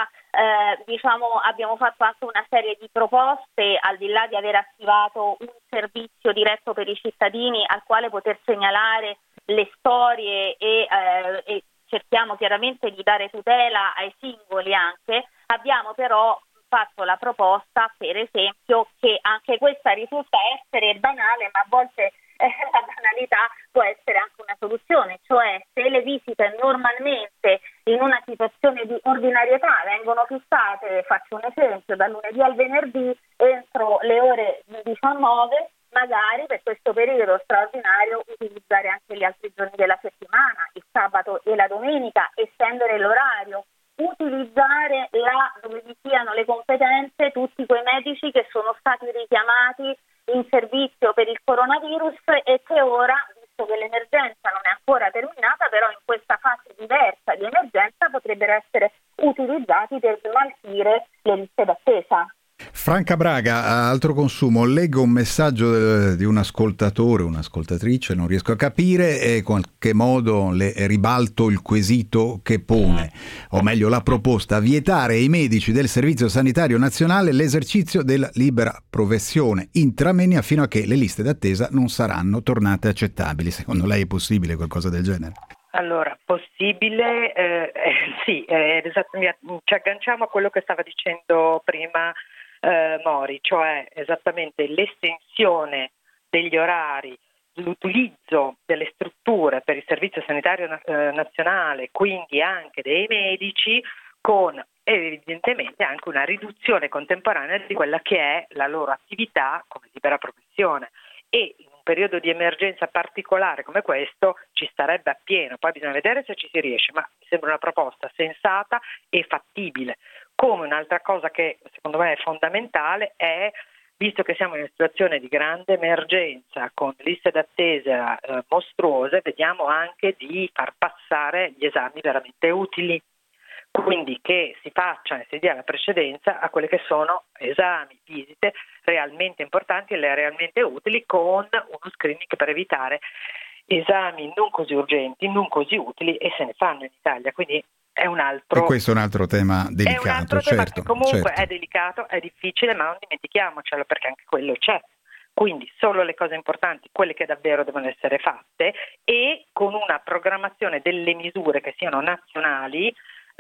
H: abbiamo fatto anche una serie di proposte, al di là di aver attivato un servizio diretto per i cittadini al quale poter segnalare le storie e cerchiamo chiaramente di dare tutela ai singoli anche. Abbiamo però fatto la proposta, per esempio, che anche questa risulta essere banale, ma a volte la banalità può essere anche una soluzione, cioè se le visite normalmente in una situazione di ordinarietà vengono fissate, faccio un esempio, dal lunedì al venerdì entro le ore 19, magari per questo periodo straordinario utilizzare anche gli altri giorni della settimana, il sabato e la domenica, estendere l'orario, utilizzare dove vi siano le competenze tutti quei medici che sono stati richiamati in servizio per il coronavirus e che ora, visto che l'emergenza non è ancora terminata, però in questa fase diversa di emergenza potrebbero essere utilizzati per smaltire le liste d'attesa.
B: Franca Braga, a Altro Consumo, leggo un messaggio di un ascoltatore, un'ascoltatrice, non riesco a capire, e in qualche modo le ribalto il quesito che pone, o meglio la proposta: vietare ai medici del Servizio Sanitario Nazionale l'esercizio della libera professione intramenia fino a che le liste d'attesa non saranno tornate accettabili. Secondo lei è possibile qualcosa del genere?
I: Allora, possibile, sì, ci agganciamo a quello che stava dicendo prima Mori, cioè esattamente l'estensione degli orari, l'utilizzo delle strutture per il Servizio Sanitario Nazionale, quindi anche dei medici, con evidentemente anche una riduzione contemporanea di quella che è la loro attività come libera professione. E in un periodo di emergenza particolare come questo ci starebbe appieno, poi bisogna vedere se ci si riesce, ma mi sembra una proposta sensata e fattibile. Come un'altra cosa che secondo me è fondamentale è, visto che siamo in una situazione di grande emergenza con liste d'attesa mostruose, vediamo anche di far passare gli esami veramente utili. Quindi che si faccia e si dia la precedenza a quelle che sono esami, visite realmente importanti e realmente utili, con uno screening per evitare esami non così urgenti, non così utili, e se ne fanno in Italia. Quindi è un altro.
B: E questo è un altro tema delicato,
I: è un altro
B: certo.
I: Tema che comunque
B: certo.
I: È delicato, è difficile, ma non dimentichiamocelo, perché anche quello c'è. Quindi solo le cose importanti, quelle che davvero devono essere fatte, e con una programmazione delle misure che siano nazionali.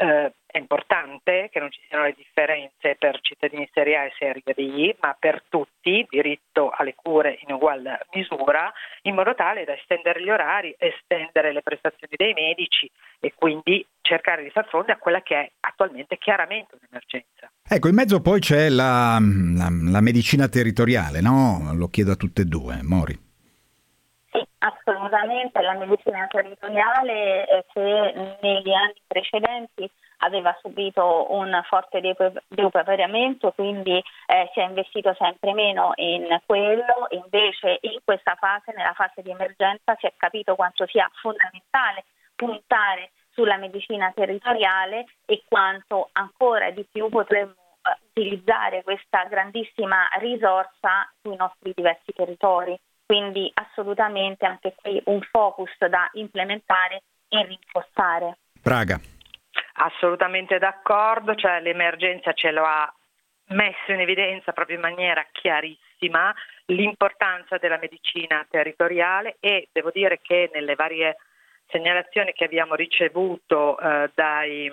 I: È importante che non ci siano le differenze per cittadini serie A e serie B, ma per tutti, diritto alle cure in ugual misura, in modo tale da estendere gli orari, estendere le prestazioni dei medici e quindi cercare di far fronte a quella che è attualmente chiaramente un'emergenza.
B: Ecco, in mezzo poi c'è la medicina territoriale, no? Lo chiedo a tutte e due, Mori.
H: Sì, assolutamente. La medicina territoriale che negli anni precedenti aveva subito un forte depauperamento, quindi si è investito sempre meno in quello. Invece in questa fase, nella fase di emergenza, si è capito quanto sia fondamentale puntare sulla medicina territoriale e quanto ancora di più potremmo utilizzare questa grandissima risorsa sui nostri diversi territori. Quindi assolutamente anche qui un focus da implementare e rinforzare.
B: Braga.
I: Assolutamente d'accordo, cioè l'emergenza ce lo ha messo in evidenza proprio in maniera chiarissima, l'importanza della medicina territoriale, e devo dire che nelle varie segnalazioni che abbiamo ricevuto dalle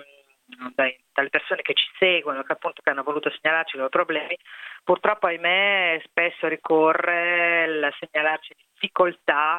I: persone che ci seguono, che appunto che hanno voluto segnalarci i loro problemi, purtroppo ahimè spesso ricorre il segnalarci difficoltà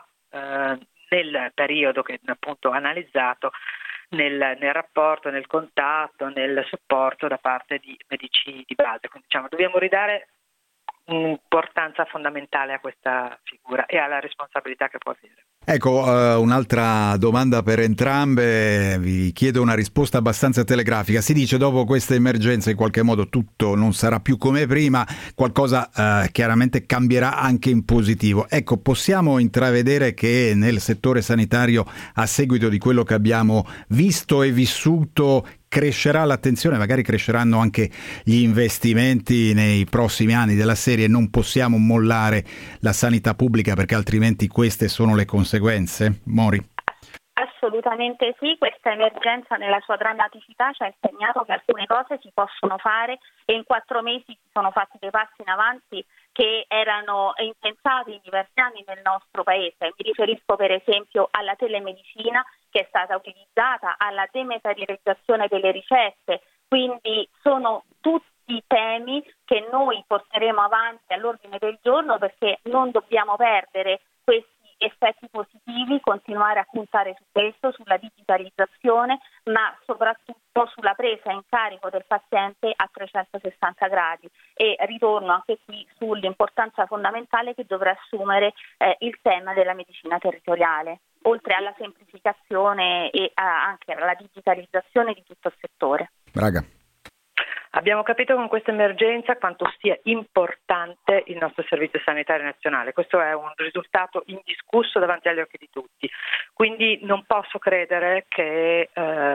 I: nel periodo che appunto analizzato, nel rapporto, nel contatto, nel supporto da parte di medici di base. Quindi dobbiamo ridare un'importanza fondamentale a questa figura e alla responsabilità che può avere.
B: Ecco, un'altra domanda per entrambe, vi chiedo una risposta abbastanza telegrafica. Si dice dopo questa emergenza in qualche modo tutto non sarà più come prima, qualcosa chiaramente cambierà anche in positivo. Ecco, possiamo intravedere che nel settore sanitario, a seguito di quello che abbiamo visto e vissuto, crescerà l'attenzione, magari cresceranno anche gli investimenti nei prossimi anni della serie non possiamo mollare la sanità pubblica perché altrimenti queste sono le conseguenze? Mori?
H: Assolutamente sì, questa emergenza nella sua drammaticità ci ha insegnato che alcune cose si possono fare e in 4 mesi si sono fatti dei passi in avanti che erano impensati in diversi anni nel nostro paese. Mi riferisco per esempio alla telemedicina che è stata utilizzata, alla dematerializzazione delle ricette, quindi sono tutti temi che noi porteremo avanti all'ordine del giorno perché non dobbiamo perdere questi effetti positivi, continuare a puntare su questo, sulla digitalizzazione, ma soprattutto sulla presa in carico del paziente a 360 gradi e ritorno anche qui sull'importanza fondamentale che dovrà assumere il tema della medicina territoriale, oltre alla semplificazione e anche alla digitalizzazione di tutto il settore.
B: Braga.
I: Abbiamo capito con questa emergenza quanto sia importante il nostro servizio sanitario nazionale. Questo è un risultato indiscusso davanti agli occhi di tutti. Quindi non posso credere che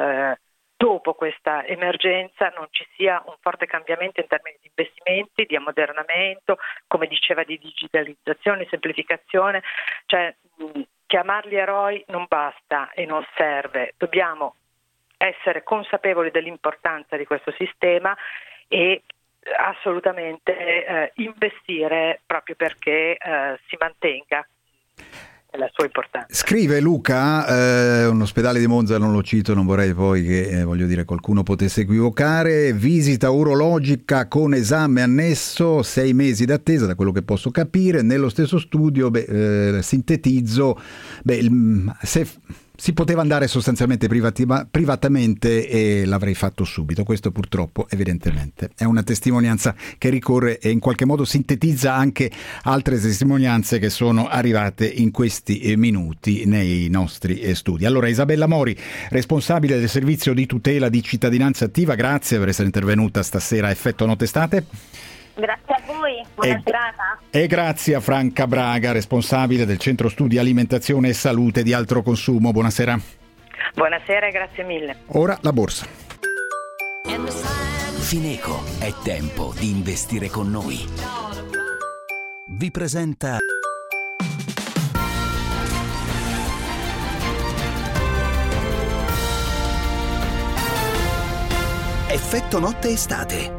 I: dopo questa emergenza non ci sia un forte cambiamento in termini di investimenti, di ammodernamento, come diceva, di digitalizzazione, semplificazione. Cioè, chiamarli eroi non basta e non serve. Dobbiamo essere consapevoli dell'importanza di questo sistema e assolutamente investire proprio perché si mantenga la sua importanza.
B: Scrive Luca, un ospedale di Monza, non lo cito, non vorrei poi che qualcuno potesse equivocare, visita urologica con esame annesso, 6 mesi d'attesa da quello che posso capire, nello stesso studio, sintetizzo, se si poteva andare sostanzialmente privatamente e l'avrei fatto subito. Questo purtroppo evidentemente è una testimonianza che ricorre e in qualche modo sintetizza anche altre testimonianze che sono arrivate in questi minuti nei nostri studi. Allora, Isabella Mori, responsabile del servizio di tutela di cittadinanza attiva, grazie per essere intervenuta stasera a Effetto Notte Estate.
H: Grazie a voi, buona serata.
B: E grazie a Franca Braga, responsabile del Centro Studi Alimentazione e Salute di Altro Consumo. Buonasera.
I: Buonasera e grazie mille.
B: Ora la borsa.
A: Fineco, è tempo di investire con noi. Vi presenta Effetto Notte Estate.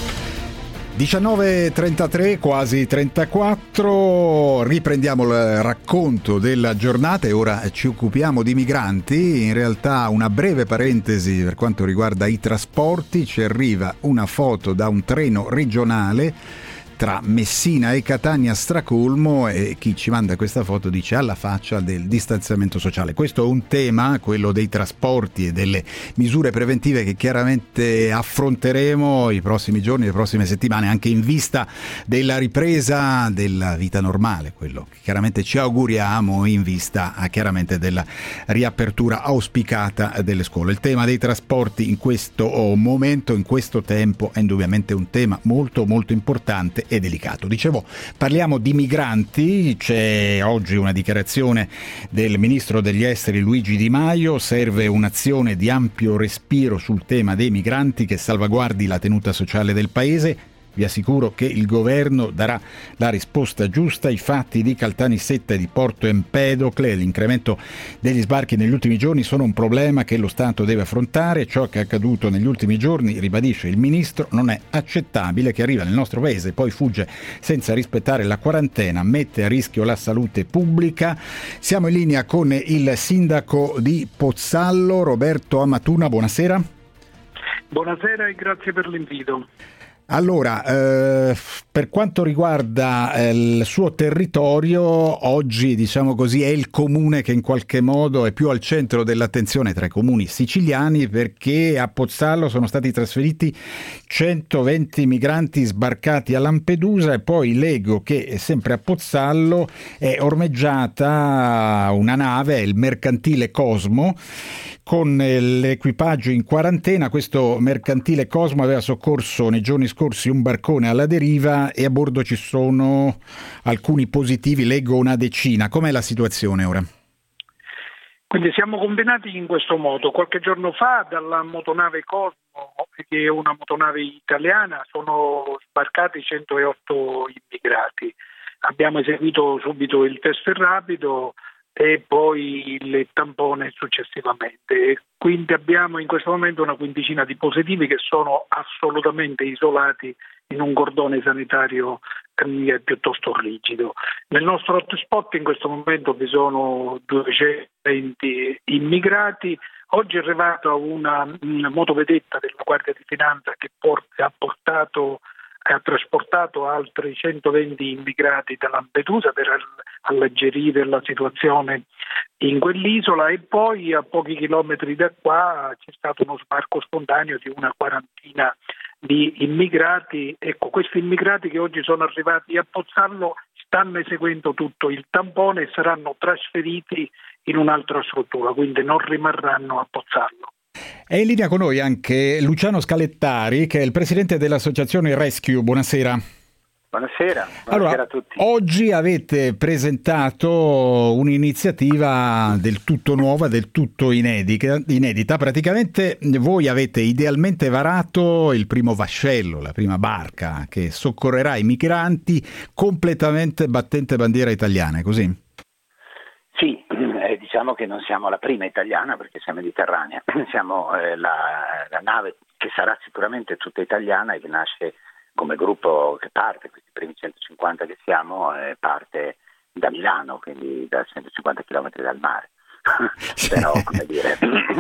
B: 19:33, quasi 34, riprendiamo il racconto della giornata e ora ci occupiamo di migranti. In realtà una breve parentesi per quanto riguarda i trasporti, ci arriva una foto da un treno regionale tra Messina e Catania stracolmo e chi ci manda questa foto dice alla faccia del distanziamento sociale. Questo è un tema, quello dei trasporti e delle misure preventive che chiaramente affronteremo i prossimi giorni, le prossime settimane, anche in vista della ripresa della vita normale, quello che chiaramente ci auguriamo in vista chiaramente della riapertura auspicata delle scuole. Il tema dei trasporti in questo momento, in questo tempo, è indubbiamente un tema molto molto importante e delicato. Dicevo, parliamo di migranti, c'è oggi una dichiarazione del ministro degli esteri Luigi Di Maio, serve un'azione di ampio respiro sul tema dei migranti che salvaguardi la tenuta sociale del paese. Vi assicuro che il governo darà la risposta giusta. I fatti di Caltanissetta e di Porto Empedocle, l'incremento degli sbarchi negli ultimi giorni sono un problema che lo Stato deve affrontare. Ciò che è accaduto negli ultimi giorni, ribadisce il ministro, non è accettabile. Chi arriva nel nostro paese e poi fugge senza rispettare la quarantena mette a rischio la salute pubblica. Siamo in linea con il sindaco di Pozzallo, Roberto Amatuna. Buonasera.
K: Buonasera e grazie per l'invito.
B: Allora, per quanto riguarda il suo territorio, oggi, diciamo così, è il comune che in qualche modo è più al centro dell'attenzione tra i comuni siciliani, perché a Pozzallo sono stati trasferiti 120 migranti sbarcati a Lampedusa, e poi leggo che sempre a Pozzallo è ormeggiata una nave, il mercantile Cosmo, con l'equipaggio in quarantena. Questo mercantile Cosmo aveva soccorso nei giorni scorsi un barcone alla deriva e a bordo ci sono alcuni positivi, leggo una decina. Com'è la situazione ora?
K: Quindi siamo combinati in questo modo. Qualche giorno fa dalla motonave Cosmo, che è una motonave italiana, sono sbarcati 108 immigrati. Abbiamo eseguito subito il test rapido e poi il tampone successivamente. Quindi abbiamo in questo momento una quindicina di positivi che sono assolutamente isolati in un cordone sanitario piuttosto rigido. Nel nostro hotspot in questo momento vi sono 220 immigrati. Oggi è arrivata una motovedetta della Guardia di Finanza che ha trasportato altri 120 immigrati da Lampedusa per alleggerire la situazione in quell'isola, e poi a pochi chilometri da qua c'è stato uno sbarco spontaneo di una quarantina di immigrati. Ecco, questi immigrati che oggi sono arrivati a Pozzallo stanno eseguendo tutto il tampone e saranno trasferiti in un'altra struttura, quindi non rimarranno a Pozzallo.
B: È in linea con noi anche Luciano Scalettari, che è il presidente dell'associazione Rescue. Buonasera.
L: Buonasera
B: Allora,
L: a tutti.
B: Oggi avete presentato un'iniziativa del tutto nuova, del tutto inedita. Praticamente voi avete idealmente varato il primo vascello, la prima barca che soccorrerà i migranti completamente battente bandiera italiana, è così?
L: Sì, diciamo che non siamo la prima italiana perché siamo mediterranea, siamo la nave che sarà sicuramente tutta italiana e che nasce come gruppo che parte, questi primi 150 che siamo, parte da Milano, quindi da 150 km dal mare. Però, come dire,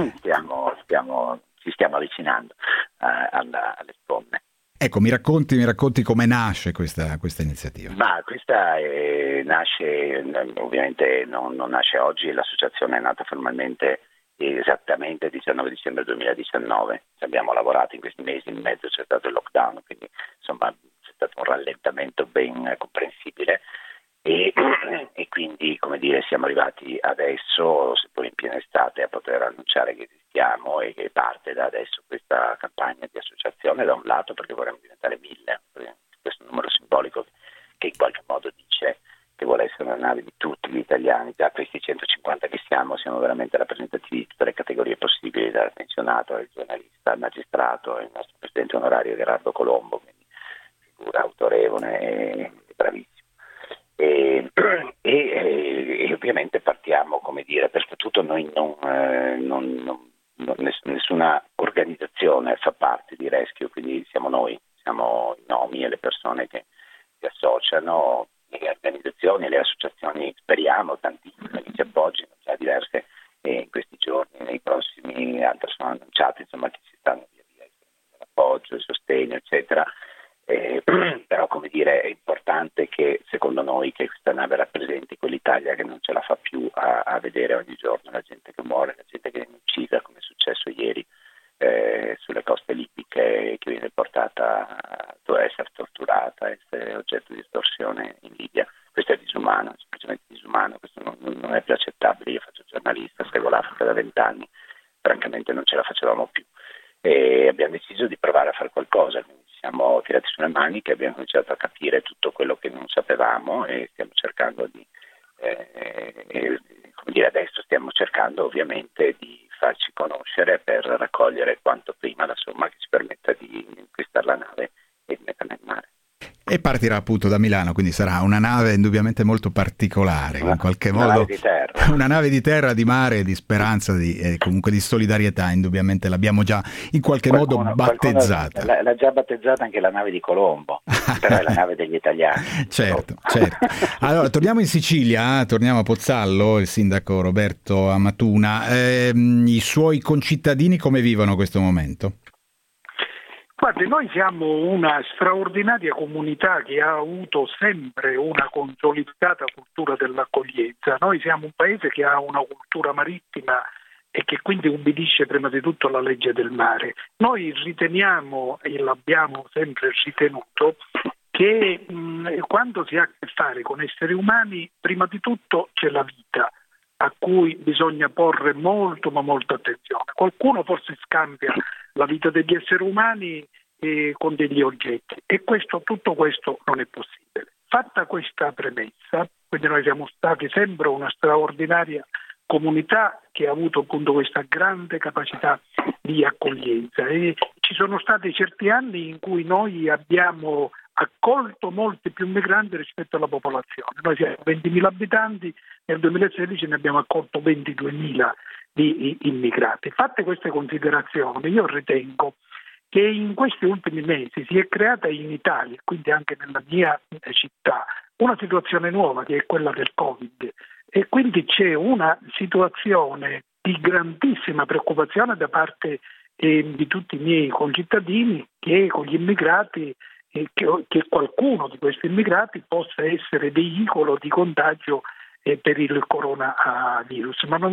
L: ci stiamo avvicinando alle sponde.
B: Ecco, mi racconti come nasce questa iniziativa.
L: Ma questa nasce, ovviamente non nasce oggi, l'associazione è nata formalmente esattamente il 19 dicembre 2019, abbiamo lavorato in questi mesi, in mezzo c'è stato il lockdown, quindi insomma c'è stato un rallentamento ben comprensibile e quindi, come dire, siamo arrivati adesso, seppur in piena estate, a poter annunciare che esistiamo e che parte da adesso questa campagna di associazione, da un lato perché vorremmo diventare 1000, questo numero simbolico che in qualche modo dice che vuole essere una nave di tutti gli italiani. Già questi 150 che siamo veramente rappresentativi di tutte le categorie possibili, dal pensionato al giornalista al magistrato, il nostro presidente onorario Gerardo Colombo, quindi figura autorevole e bravissimo. E ovviamente partiamo, come dire, perché tutto noi nessuna organizzazione fa parte di Rescue, quindi siamo noi, siamo i nomi e le persone che si associano, le organizzazioni e le associazioni, speriamo tantissime che ci appoggino, già diverse in questi giorni, nei prossimi altre sono annunciate, insomma, che ci stanno via via l'appoggio, il sostegno, eccetera. Però, come dire, è importante che, secondo noi, che questa nave rappresenti quell'Italia che non ce la fa più a vedere ogni giorno la gente che muore, la gente che viene uccisa, come è successo ieri sulle coste libiche, che viene portata a essere torturata, a essere oggetto di estorsione in Libia. Questo è disumano, semplicemente disumano, questo non è più accettabile. Io faccio giornalista, seguo l'Africa da 20 anni, francamente non ce la facevamo più e abbiamo deciso di provare a fare qualcosa, quindi ci siamo tirati sulle maniche, abbiamo cominciato a capire tutto quello che non sapevamo e stiamo cercando di come dire, adesso stiamo cercando ovviamente di farci conoscere per raccogliere quanto prima la somma che ci permetta di acquistare la nave e di metterla in mare.
B: E partirà appunto da Milano, quindi sarà una nave indubbiamente molto particolare, in qualche modo una nave di terra, di mare, di speranza, comunque di solidarietà. Indubbiamente l'abbiamo già in qualche modo battezzata.
L: L'ha già battezzata anche la nave di Colombo, però è la nave degli italiani.
B: Certo. Allora, torniamo in Sicilia, torniamo a Pozzallo, il sindaco Roberto Amatuna. I suoi concittadini come vivono questo momento?
K: Guardi, noi siamo una straordinaria comunità che ha avuto sempre una consolidata cultura dell'accoglienza. Noi siamo un paese che ha una cultura marittima e che quindi ubbidisce prima di tutto alla legge del mare. Noi riteniamo, e l'abbiamo sempre ritenuto, che quando si ha a che fare con esseri umani, prima di tutto c'è la vita, a cui bisogna porre molto ma molta attenzione. Qualcuno forse scambia la vita degli esseri umani con degli oggetti e tutto questo non è possibile. Fatta questa premessa, quindi noi siamo stati sempre una straordinaria comunità che ha avuto appunto questa grande capacità di accoglienza e ci sono stati certi anni in cui noi abbiamo accolto molti più migranti rispetto alla popolazione. Noi siamo 20.000 abitanti, nel 2016 ne abbiamo accolto 22.000 di immigrati. Fatte queste considerazioni, io ritengo che in questi ultimi mesi si è creata in Italia, quindi anche nella mia città, una situazione nuova che è quella del Covid e quindi c'è una situazione di grandissima preoccupazione da parte di tutti i miei concittadini che con gli immigrati che qualcuno di questi immigrati possa essere veicolo di contagio per il coronavirus, ma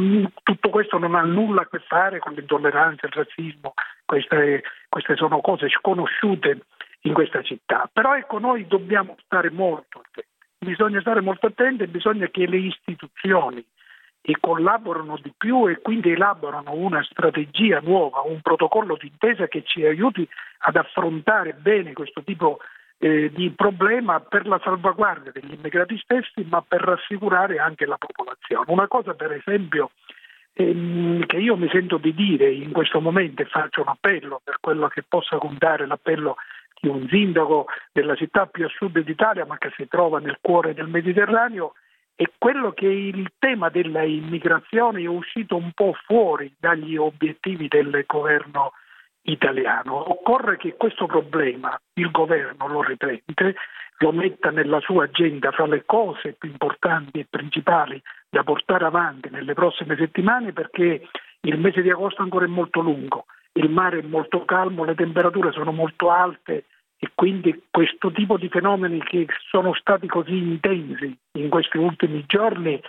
K: tutto questo non ha nulla a che fare con l'intolleranza, il razzismo, queste sono cose sconosciute in questa città. Però ecco, noi dobbiamo stare molto attenti, bisogna stare molto attenti e bisogna che le istituzioni collaborano di più e quindi elaborano una strategia nuova, un protocollo d'intesa che ci aiuti ad affrontare bene questo tipo di problema per la salvaguardia degli immigrati stessi, ma per rassicurare anche la popolazione. Una cosa per esempio che io mi sento di dire in questo momento e faccio un appello per quello che possa contare l'appello di un sindaco della città più a sud d'Italia ma che si trova nel cuore del Mediterraneo, è quello che il tema della immigrazione è uscito un po' fuori dagli obiettivi del governo italiano. Occorre che questo problema il governo lo riprenda, lo metta nella sua agenda fra le cose più importanti e principali da portare avanti nelle prossime settimane, perché il mese di agosto ancora è molto lungo, il mare è molto calmo, le temperature sono molto alte e quindi questo tipo di fenomeni che sono stati così intensi in questi ultimi giorni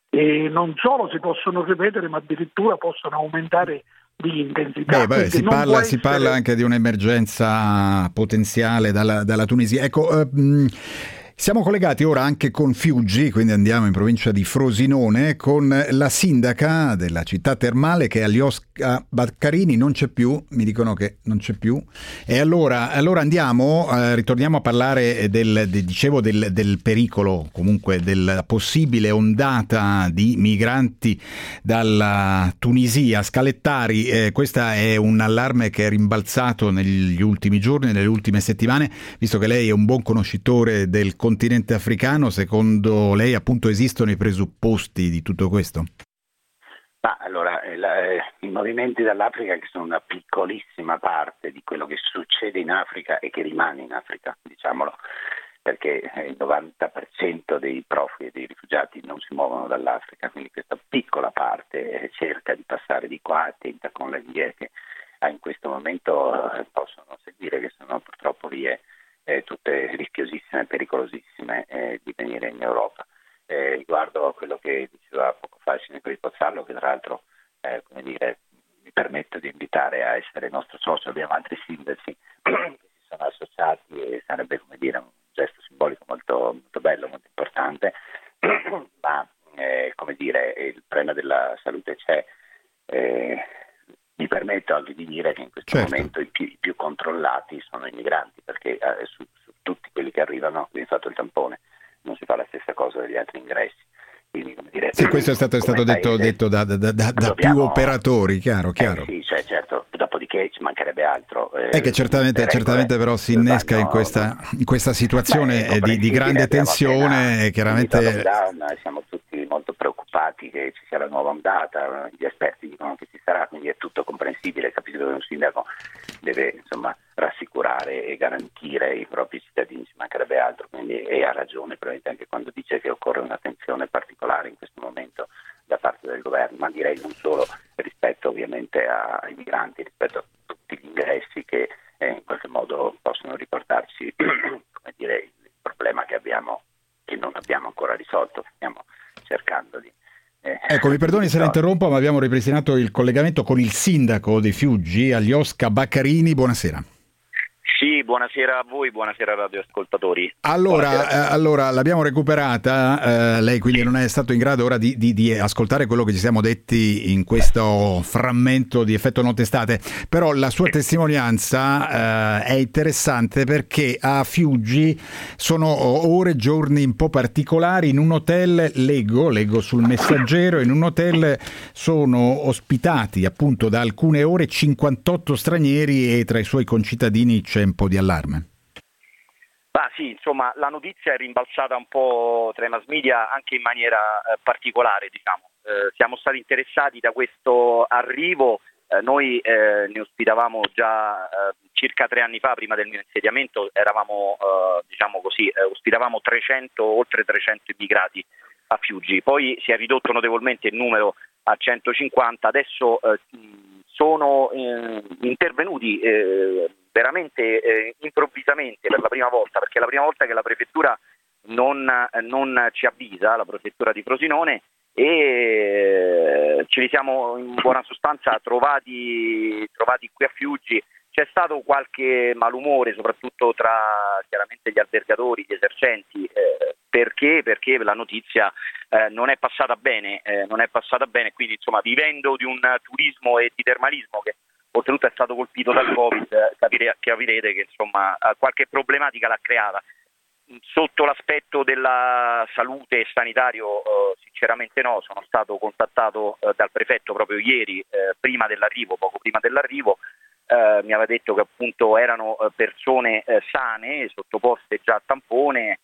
K: non solo si possono ripetere ma addirittura possono aumentare di intensità.
B: Si parla anche di un'emergenza potenziale dalla Tunisia. Ecco, siamo collegati ora anche con Fiuggi, quindi andiamo in provincia di Frosinone con la sindaca della città termale che è Aliosca Baccarini. Non c'è più, mi dicono che non c'è più. E allora ritorniamo a parlare del pericolo, comunque della possibile ondata di migranti dalla Tunisia. Scalettari, questa è un allarme che è rimbalzato negli ultimi giorni, nelle ultime settimane, visto che lei è un buon conoscitore del continente africano. Secondo lei appunto esistono i presupposti di tutto questo?
L: Allora, i movimenti dall'Africa, che sono una piccolissima parte di quello che succede in Africa e che rimane in Africa, diciamolo, perché il 90% dei profughi e dei rifugiati non si muovono dall'Africa, quindi questa piccola parte cerca di passare di qua, tenta con le vie che in questo momento possono seguire, che sono purtroppo vie tutte rischiosissime, pericolosissime di venire in Europa. Riguardo a quello che diceva poco fa il sindaco di Pozzallo, che tra l'altro mi permetto di invitare a essere nostro socio, abbiamo altri sindaci che si sono associati e sarebbe un gesto simbolico molto, molto bello, molto importante, ma il problema della salute c'è. Mi permetto anche di dire che in questo momento i più controllati sono i migranti, perché su tutti quelli che arrivano viene fatto il tampone, non si fa la stessa cosa degli altri ingressi. Quindi,
B: questo è stato detto da più operatori, chiaro.
L: Sì, certo, dopodiché ci mancherebbe altro.
B: È che certamente però si innesca in questa situazione di grande tensione e chiaramente
L: siamo tutti molto preoccupati che ci sia la nuova ondata, gli esperti dicono che ci sarà, quindi è tutto comprensibile. Capisco che un sindaco deve rassicurare e garantire i propri cittadini, ci mancherebbe altro, e ha ragione probabilmente anche quando dice che occorre un'attenzione particolare in questo momento da parte del governo, ma direi non solo rispetto ovviamente ai migranti, rispetto a tutti gli ingressi che in cercando di...
B: Ecco, mi perdoni se la interrompo, ma abbiamo ripristinato il collegamento con il sindaco di Fiuggi, Aliosca Baccarini. Buonasera.
M: Sì, buonasera a voi, buonasera radioascoltatori.
B: Allora l'abbiamo recuperata, lei quindi non è stato in grado ora di ascoltare quello che ci siamo detti in questo frammento di Effetto Notte Estate, però la sua testimonianza è interessante perché a Fiuggi sono ore, giorni un po' particolari. In un hotel, leggo sul Messaggero, in un hotel sono ospitati appunto da alcune ore 58 stranieri e tra i suoi concittadini c'è un po' di allarme.
M: Sì, insomma, la notizia è rimbalzata un po' tra i mass media anche in maniera particolare, diciamo. Siamo stati interessati da questo arrivo. Noi ne ospitavamo già circa 3 anni fa, prima del mio insediamento, eravamo, ospitavamo oltre 300 immigrati a Fiuggi. Poi si è ridotto notevolmente il numero a 150, adesso sono intervenuti veramente improvvisamente per la prima volta, perché è la prima volta che la prefettura non ci avvisa, la prefettura di Frosinone, e ce li siamo in buona sostanza trovati qui a Fiuggi. C'è stato qualche malumore, soprattutto tra chiaramente gli albergatori, gli esercenti, perché la notizia non è passata bene, quindi insomma, vivendo di un turismo e di termalismo che oltretutto è stato colpito dal Covid, capirete che insomma qualche problematica l'ha creata. Sotto l'aspetto della salute e sanitario sinceramente no, sono stato contattato dal prefetto proprio ieri, poco prima dell'arrivo. Mi aveva detto che appunto erano persone sane, sottoposte già a tampone.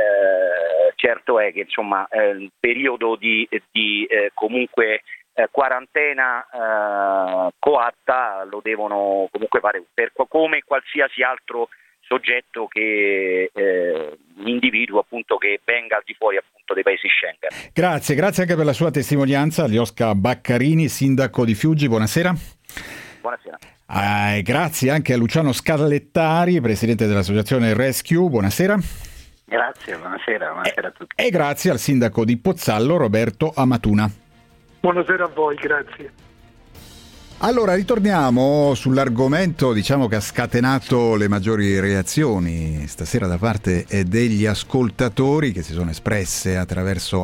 M: Certo è che insomma il periodo di comunque quarantena coatta lo devono comunque fare come qualsiasi altro soggetto che individuo appunto che venga al di fuori appunto dei paesi Schengen.
B: Grazie anche per la sua testimonianza, Aliosca Baccarini, sindaco di Fiuggi. Buonasera.
M: Buonasera.
B: Grazie anche a Luciano Scarlettari, presidente dell'associazione Rescue. Buonasera.
L: Grazie, buonasera a tutti.
B: E grazie al sindaco di Pozzallo, Roberto Amatuna.
K: Buonasera a voi, grazie.
B: Allora, ritorniamo sull'argomento, diciamo, che ha scatenato le maggiori reazioni stasera da parte degli ascoltatori che si sono espresse attraverso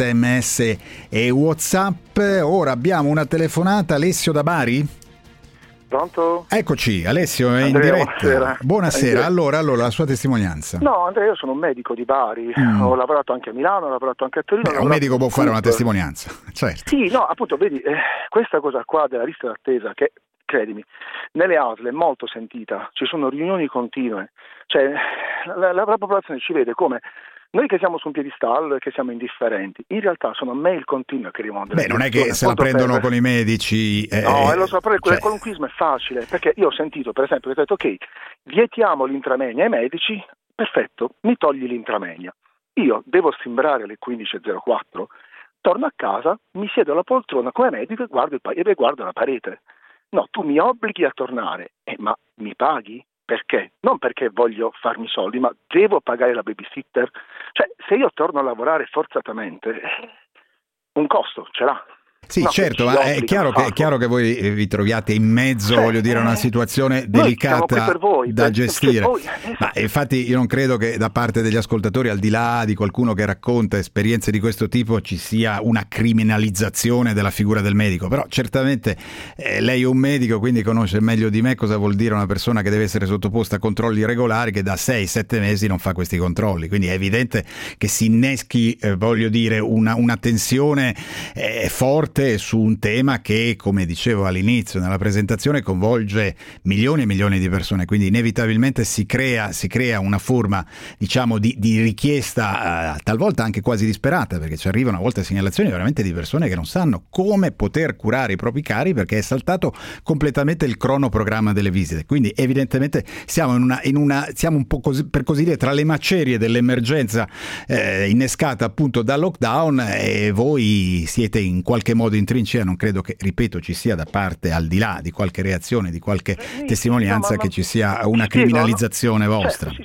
B: SMS e WhatsApp. Ora abbiamo una telefonata. Alessio da Bari?
N: Pronto?
B: Eccoci, Alessio è
N: Andrea,
B: in diretta. Buonasera. Allora, la sua testimonianza.
N: No, Andrea, io sono un medico di Bari, ho lavorato anche a Milano, ho lavorato anche a Torino.
B: Un medico può fare una testimonianza, certo.
N: Sì, no, appunto, vedi, questa cosa qua della lista d'attesa, che credimi, nelle ASL è molto sentita, ci sono riunioni continue, cioè la popolazione ci vede come noi che siamo su un piedistallo e che siamo indifferenti, in realtà sono mail continue che arrivano.
B: Beh, non è che se la prendono con i medici.
N: No, lo so, però il qualunquismo è facile, perché io ho sentito, per esempio, che ho detto, ok, vietiamo l'intramoenia ai medici, perfetto, mi togli l'intramoenia. Io devo simbrare alle 15.04, torno a casa, mi siedo alla poltrona come medico e guardo la parete. No, tu mi obblighi a tornare, ma mi paghi? Perché? Non perché voglio farmi soldi, ma devo pagare la babysitter. Cioè, se io torno a lavorare forzatamente, un costo ce l'ha.
B: Sì, no, certo, ma è chiaro che voi vi troviate in mezzo, voglio dire, a una situazione delicata da gestire. Ma infatti io non credo che da parte degli ascoltatori, al di là di qualcuno che racconta esperienze di questo tipo, ci sia una criminalizzazione della figura del medico. Però certamente lei è un medico, quindi conosce meglio di me cosa vuol dire una persona che deve essere sottoposta a controlli regolari, che da 6-7 mesi non fa questi controlli. Quindi è evidente che si inneschi, voglio dire, una tensione forte su un tema che, come dicevo all'inizio nella presentazione, coinvolge milioni e milioni di persone, quindi inevitabilmente si crea una forma, diciamo, di richiesta talvolta anche quasi disperata, perché ci arrivano a volte segnalazioni veramente di persone che non sanno come poter curare i propri cari perché è saltato completamente il cronoprogramma delle visite. Quindi evidentemente siamo siamo un po' così, per così dire, tra le macerie dell'emergenza innescata appunto dal lockdown, e voi siete in qualche modo in trincea. Non credo che, ripeto, ci sia da parte, al di là di qualche reazione, di qualche testimonianza, che ci sia una criminalizzazione vostra.
N: Sì.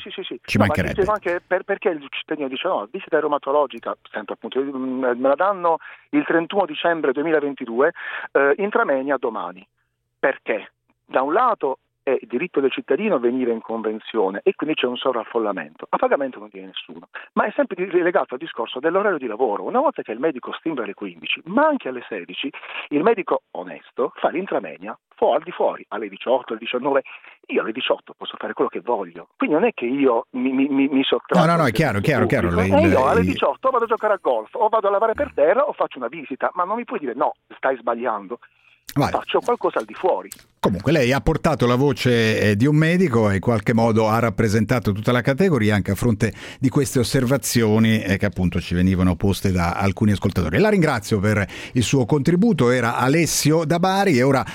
B: Ci mancherebbe.
N: Ma anche perché il cittadino dice no, visita reumatologica, sempre appunto, me la danno il 31 dicembre 2022, intramenia domani. Perché? Da un lato è diritto del cittadino venire in convenzione e quindi c'è un sovraffollamento. A pagamento non viene nessuno, ma è sempre legato al discorso dell'orario di lavoro. Una volta che il medico stimbra alle 15, ma anche alle 16, il medico onesto fa l'intramenia al di fuori, alle 18, alle 19. Io alle 18 posso fare quello che voglio, quindi non è che io mi sottraggo.
B: No, è chiaro.
N: Io alle 18 vado a giocare a golf, o vado a lavare per terra, o faccio una visita, ma non mi puoi dire no, stai sbagliando. Faccio qualcosa al di fuori.
B: Comunque lei ha portato la voce di un medico e in qualche modo ha rappresentato tutta la categoria anche a fronte di queste osservazioni che appunto ci venivano poste da alcuni ascoltatori. La ringrazio per il suo contributo, era Alessio da Bari e ora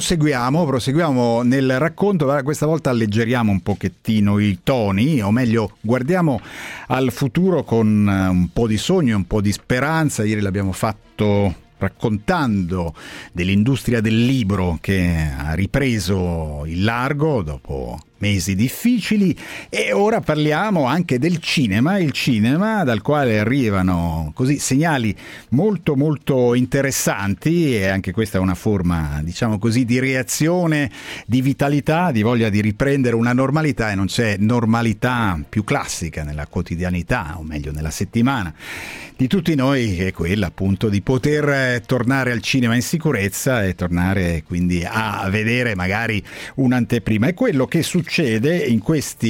B: proseguiamo nel racconto. Questa volta alleggeriamo un pochettino i toni, o meglio guardiamo al futuro con un po' di sogno e un po' di speranza. Ieri l'abbiamo fatto raccontando dell'industria del libro che ha ripreso il largo dopo mesi difficili, e ora parliamo anche del cinema, il cinema dal quale arrivano così segnali molto molto interessanti, e anche questa è una forma, diciamo così, di reazione, di vitalità, di voglia di riprendere una normalità, e non c'è normalità più classica nella quotidianità, o meglio nella settimana di tutti noi, che è quella appunto di poter tornare al cinema in sicurezza e tornare quindi a vedere magari un'anteprima. È quello che succede in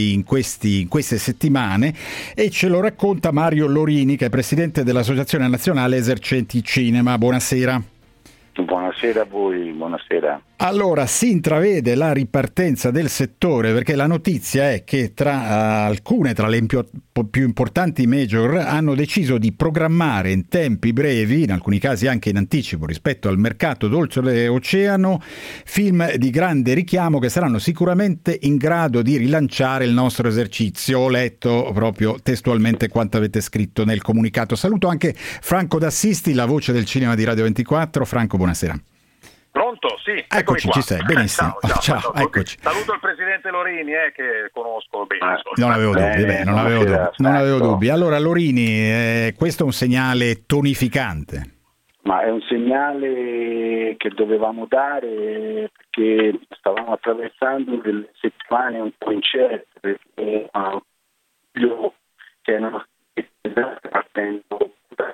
B: queste settimane, e ce lo racconta Mario Lorini, che è presidente dell'Associazione Nazionale Esercenti Cinema. Buonasera.
L: Buonasera a voi, buonasera.
B: Allora, si intravede la ripartenza del settore, perché la notizia è che tra le più importanti major hanno deciso di programmare in tempi brevi, in alcuni casi anche in anticipo rispetto al mercato d'oltreoceano, film di grande richiamo che saranno sicuramente in grado di rilanciare il nostro esercizio. Ho letto proprio testualmente quanto avete scritto nel comunicato. Saluto anche Franco D'Assisti, la voce del cinema di Radio 24. Franco, buonasera.
O: Pronto? Sì,
B: eccoci, ci sei, benissimo. Ciao, eccoci.
O: Saluto il presidente Lorini, che conosco bene.
B: Non avevo dubbi. Allora, Lorini, questo è un segnale tonificante.
L: Ma è un segnale che dovevamo dare, perché stavamo attraversando delle settimane un po' incerte, perché che erano partendo.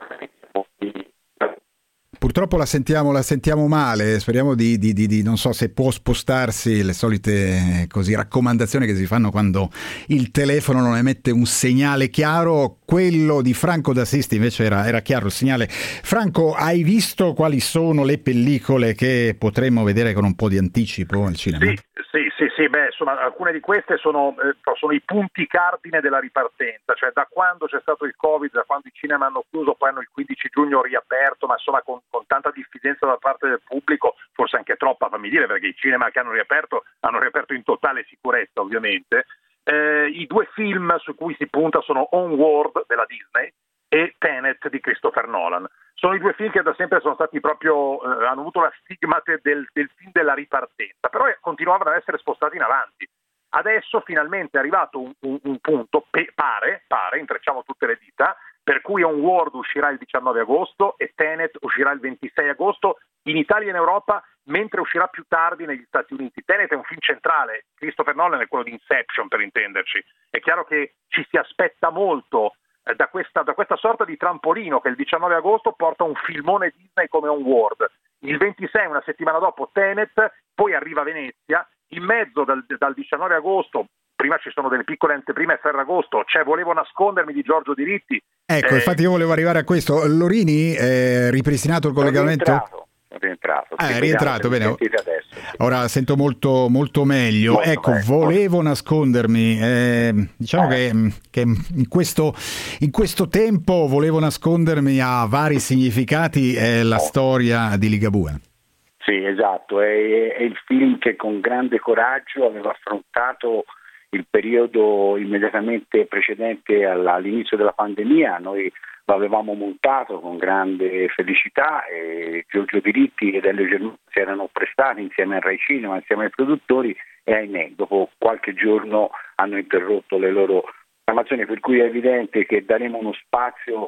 B: Purtroppo la sentiamo male, speriamo di non so se può spostarsi, le solite così raccomandazioni che si fanno quando il telefono non emette un segnale chiaro. Quello di Franco D'Assisti invece era chiaro il segnale. Franco, hai visto quali sono le pellicole che potremmo vedere con un po' di anticipo al cinema?
O: Sì, insomma, alcune di queste sono i punti cardine della ripartenza, cioè da quando c'è stato il Covid, da quando i cinema hanno chiuso, poi hanno il 15 giugno riaperto, ma insomma con tanta diffidenza da parte del pubblico, forse anche troppa, fammi dire, perché i cinema che hanno riaperto in totale sicurezza, ovviamente. I due film su cui si punta sono Onward della Disney e Tenet di Christopher Nolan. Sono i due film che da sempre sono stati proprio, hanno avuto la stigmate del film della ripartenza, però continuavano ad essere spostati in avanti. Adesso finalmente è arrivato un punto, pare, intrecciamo tutte le dita, per cui Onward uscirà il 19 agosto e Tenet uscirà il 26 agosto in Italia e in Europa, mentre uscirà più tardi negli Stati Uniti. Tenet è un film centrale, Christopher Nolan è quello di Inception, per intenderci. È chiaro che ci si aspetta molto da questa sorta di trampolino che il 19 agosto porta un filmone Disney come Onward. Il 26, una settimana dopo, Tenet, poi arriva Venezia. In mezzo dal 19 agosto, prima ci sono delle piccole anteprime, a Ferragosto c'è Volevo nascondermi di Giorgio Diritti.
B: Ecco, infatti io volevo arrivare a questo. Lorini, ripristinato il collegamento?
L: È
B: rientrato, bene. Ora sento molto molto meglio. Volevo nascondermi. Diciamo che in questo tempo Volevo nascondermi ha vari significati. È la storia di Ligabue.
L: Sì, esatto. È il film che con grande coraggio aveva affrontato il periodo immediatamente precedente all'inizio della pandemia. Noi lo avevamo montato con grande felicità e Giorgio Diritti ed Elio Germano si erano prestati insieme a Rai Cinema, insieme ai produttori, e ahimè dopo qualche giorno hanno interrotto le loro programmazione, per cui è evidente che daremo uno spazio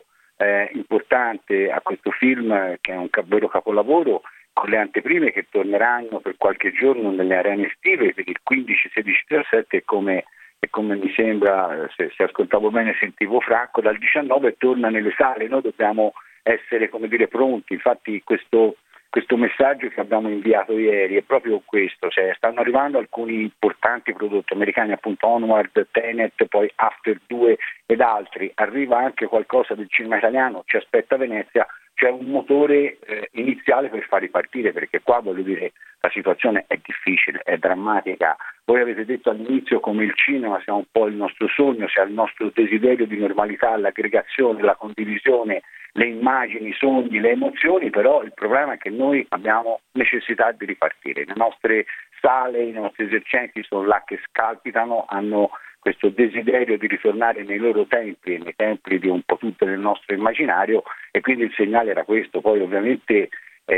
L: importante a questo film, che è un vero capolavoro, con le anteprime che torneranno per qualche giorno nelle arene estive per il 15, 16, 17 e come mi sembra, se ascoltavo bene sentivo Franco, dal 19 torna nelle sale. Noi dobbiamo essere, come dire, pronti. Infatti questo messaggio che abbiamo inviato ieri è proprio questo, cioè stanno arrivando alcuni importanti prodotti americani, appunto Onward, Tenet, poi After 2 ed altri, arriva anche qualcosa del cinema italiano, ci aspetta Venezia, c'è un motore iniziale per far ripartire, perché qua voglio dire la situazione è difficile, è drammatica. Voi avete detto all'inizio come il cinema sia un po' il nostro sogno, sia il nostro desiderio di normalità, l'aggregazione, la condivisione, le immagini, i sogni, le emozioni, però il problema è che noi abbiamo necessità di ripartire. Le nostre sale, i nostri esercenti sono là che scalpitano, hanno questo desiderio di ritornare nei loro templi, nei templi di un po' tutto nel nostro immaginario, e quindi il segnale era questo. Poi ovviamente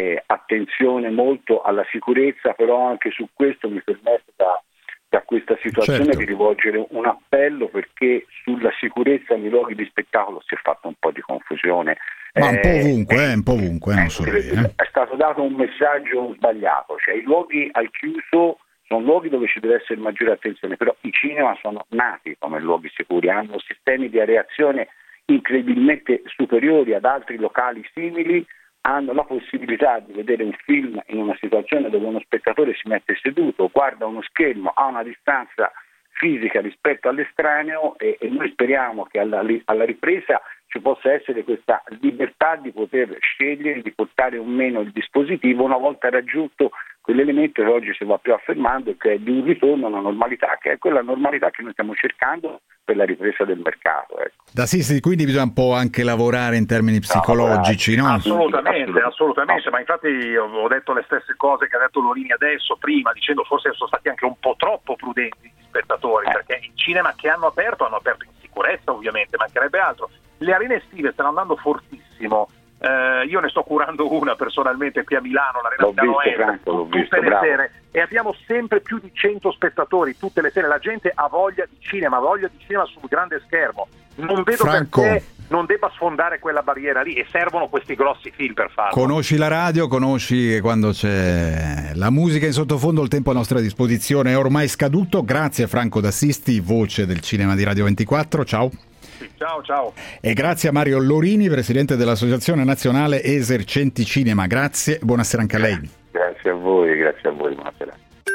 L: attenzione molto alla sicurezza, però anche su questo mi permetto da questa situazione di rivolgere un appello, perché sulla sicurezza nei luoghi di spettacolo si è fatta un po' di confusione.
B: Ma un po' ovunque, non solo lì.
L: È stato dato un messaggio sbagliato, cioè i luoghi al chiuso sono luoghi dove ci deve essere maggiore attenzione, però i cinema sono nati come luoghi sicuri, hanno sistemi di reazione incredibilmente superiori ad altri locali simili, hanno la possibilità di vedere un film in una situazione dove uno spettatore si mette seduto, guarda uno schermo a una distanza fisica rispetto all'estraneo, e noi speriamo che alla ripresa ci possa essere questa libertà di poter scegliere di portare o meno il dispositivo una volta raggiunto quell'elemento che oggi si va più affermando, che è di un ritorno a una normalità, che è quella normalità che noi stiamo cercando per la ripresa del mercato. Ecco.
B: Da Sisti, quindi bisogna un po' anche lavorare in termini psicologici, no?
O: Assolutamente, ma infatti ho detto le stesse cose che ha detto Lorini adesso, prima, dicendo forse sono stati anche un po' troppo prudenti gli spettatori, perché il cinema che hanno aperto in sicurezza, ovviamente, mancherebbe altro. Le arene estive stanno andando fortissimo. Io ne sto curando una personalmente qui a Milano, l'Arena Milano Est, tutte le sere, e abbiamo sempre più di 100 spettatori tutte le sere. La gente ha voglia di cinema sul grande schermo. Non vedo perché non debba sfondare quella barriera lì, e servono questi grossi film per farlo.
B: Conosci la radio, conosci quando c'è la musica in sottofondo, il tempo a nostra disposizione è ormai scaduto. Grazie a Franco D'Assisti, voce del cinema di Radio 24, ciao.
O: Ciao.
B: E grazie a Mario Lorini, presidente dell'Associazione Nazionale Esercenti Cinema. Grazie, buonasera anche a lei.
L: Grazie a voi, buonasera.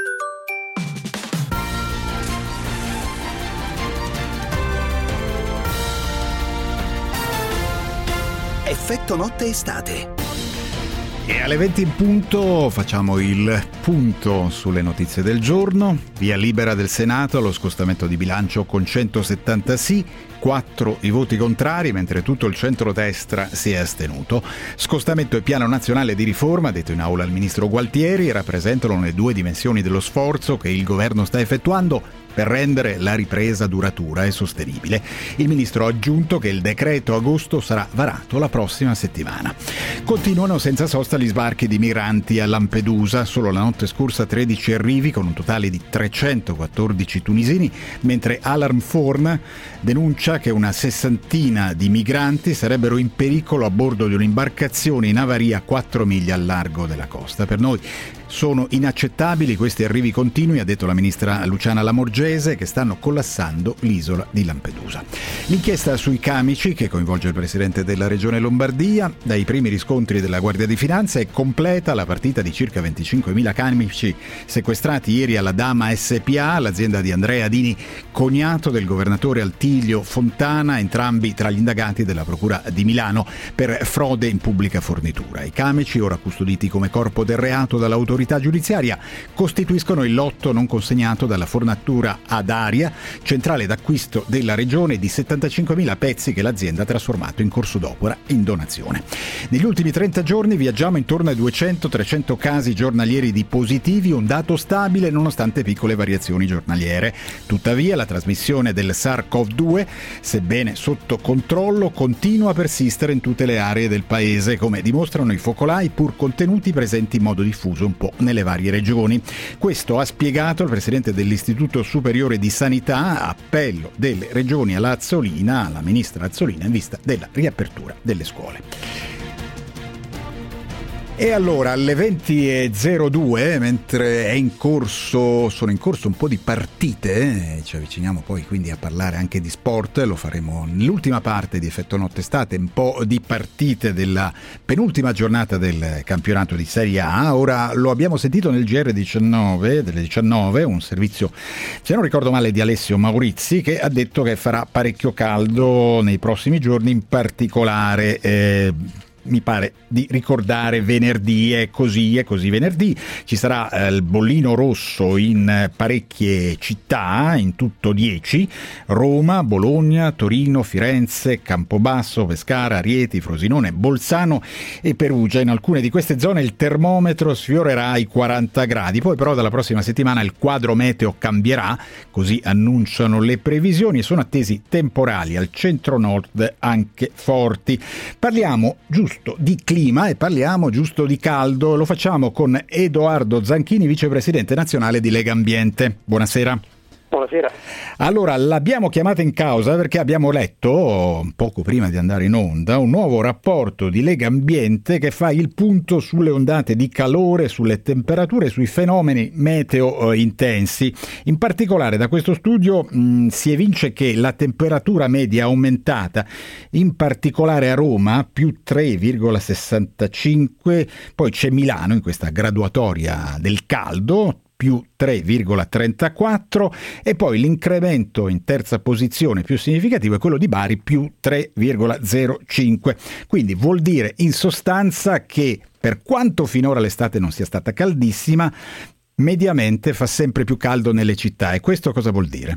A: Effetto notte estate.
B: E alle 20 in punto facciamo il punto sulle notizie del giorno. Via libera del Senato allo scostamento di bilancio con 170 sì, 4 i voti contrari, mentre tutto il centrodestra si è astenuto. Scostamento e piano nazionale di riforma, detto in aula il ministro Gualtieri, rappresentano le due dimensioni dello sforzo che il governo sta effettuando per rendere la ripresa duratura e sostenibile. Il ministro ha aggiunto che il decreto agosto sarà varato la prossima settimana. Continuano senza sosta gli sbarchi di migranti a Lampedusa. Solo la notte scorsa 13 arrivi con un totale di 314 tunisini, mentre Alarm Phone denuncia che una sessantina di migranti sarebbero in pericolo a bordo di un'imbarcazione in avaria a 4 miglia al largo della costa. Per noi sono inaccettabili questi arrivi continui, ha detto la ministra Luciana Lamorgese, che stanno collassando l'isola di Lampedusa. L'inchiesta sui camici, che coinvolge il presidente della regione Lombardia, dai primi riscontri della Guardia di Finanza è completa la partita di circa 25.000 camici sequestrati ieri alla Dama SPA, l'azienda di Andrea Dini, cognato del governatore Attilio Fontana, entrambi tra gli indagati della Procura di Milano per frode in pubblica fornitura. I camici, ora custoditi come corpo del reato dall'autorità giudiziaria, costituiscono il lotto non consegnato dalla fornitura ad Aria, centrale d'acquisto della regione, di 75.000 pezzi che l'azienda ha trasformato in corso d'opera in donazione. Negli ultimi 30 giorni viaggiamo intorno ai 200-300 casi giornalieri di positivi, un dato stabile nonostante piccole variazioni giornaliere. Tuttavia la trasmissione del SARS-CoV-2, sebbene sotto controllo, continua a persistere in tutte le aree del paese, come dimostrano i focolai pur contenuti presenti in modo diffuso un po' nelle varie regioni. Questo ha spiegato il presidente dell'Istituto Superiore di Sanità, appello delle regioni alla ministra Azzolina in vista della riapertura delle scuole. E allora alle 20:02, mentre sono in corso un po' di partite, ci avviciniamo poi quindi a parlare anche di sport, lo faremo nell'ultima parte di Effetto Notte Estate, un po' di partite della penultima giornata del campionato di Serie A. Ora lo abbiamo sentito nel GR19 delle 19, un servizio, se non ricordo male, di Alessio Maurizi, che ha detto che farà parecchio caldo nei prossimi giorni, in particolare mi pare di ricordare venerdì, è così venerdì ci sarà il bollino rosso in parecchie città, in tutto 10: Roma, Bologna, Torino, Firenze, Campobasso, Pescara, Rieti, Frosinone, Bolzano e Perugia. In alcune di queste zone il termometro sfiorerà i 40 gradi, poi però dalla prossima settimana il quadro meteo cambierà, così annunciano le previsioni, e sono attesi temporali al centro-nord anche forti. Parliamo giusto di clima e parliamo giusto di caldo. Lo facciamo con Edoardo Zanchini, vicepresidente nazionale di Lega Ambiente. Buonasera.
P: Buonasera.
B: Allora, l'abbiamo chiamata in causa perché abbiamo letto, poco prima di andare in onda, un nuovo rapporto di Lega Ambiente che fa il punto sulle ondate di calore, sulle temperature, sui fenomeni meteo intensi. In particolare da questo studio si evince che la temperatura media è aumentata, in particolare a Roma, più 3,65, poi c'è Milano in questa graduatoria del caldo, più 3,34, e poi l'incremento in terza posizione più significativo è quello di Bari, più 3,05. Quindi vuol dire in sostanza che, per quanto finora l'estate non sia stata caldissima, mediamente fa sempre più caldo nelle città. E questo cosa vuol dire?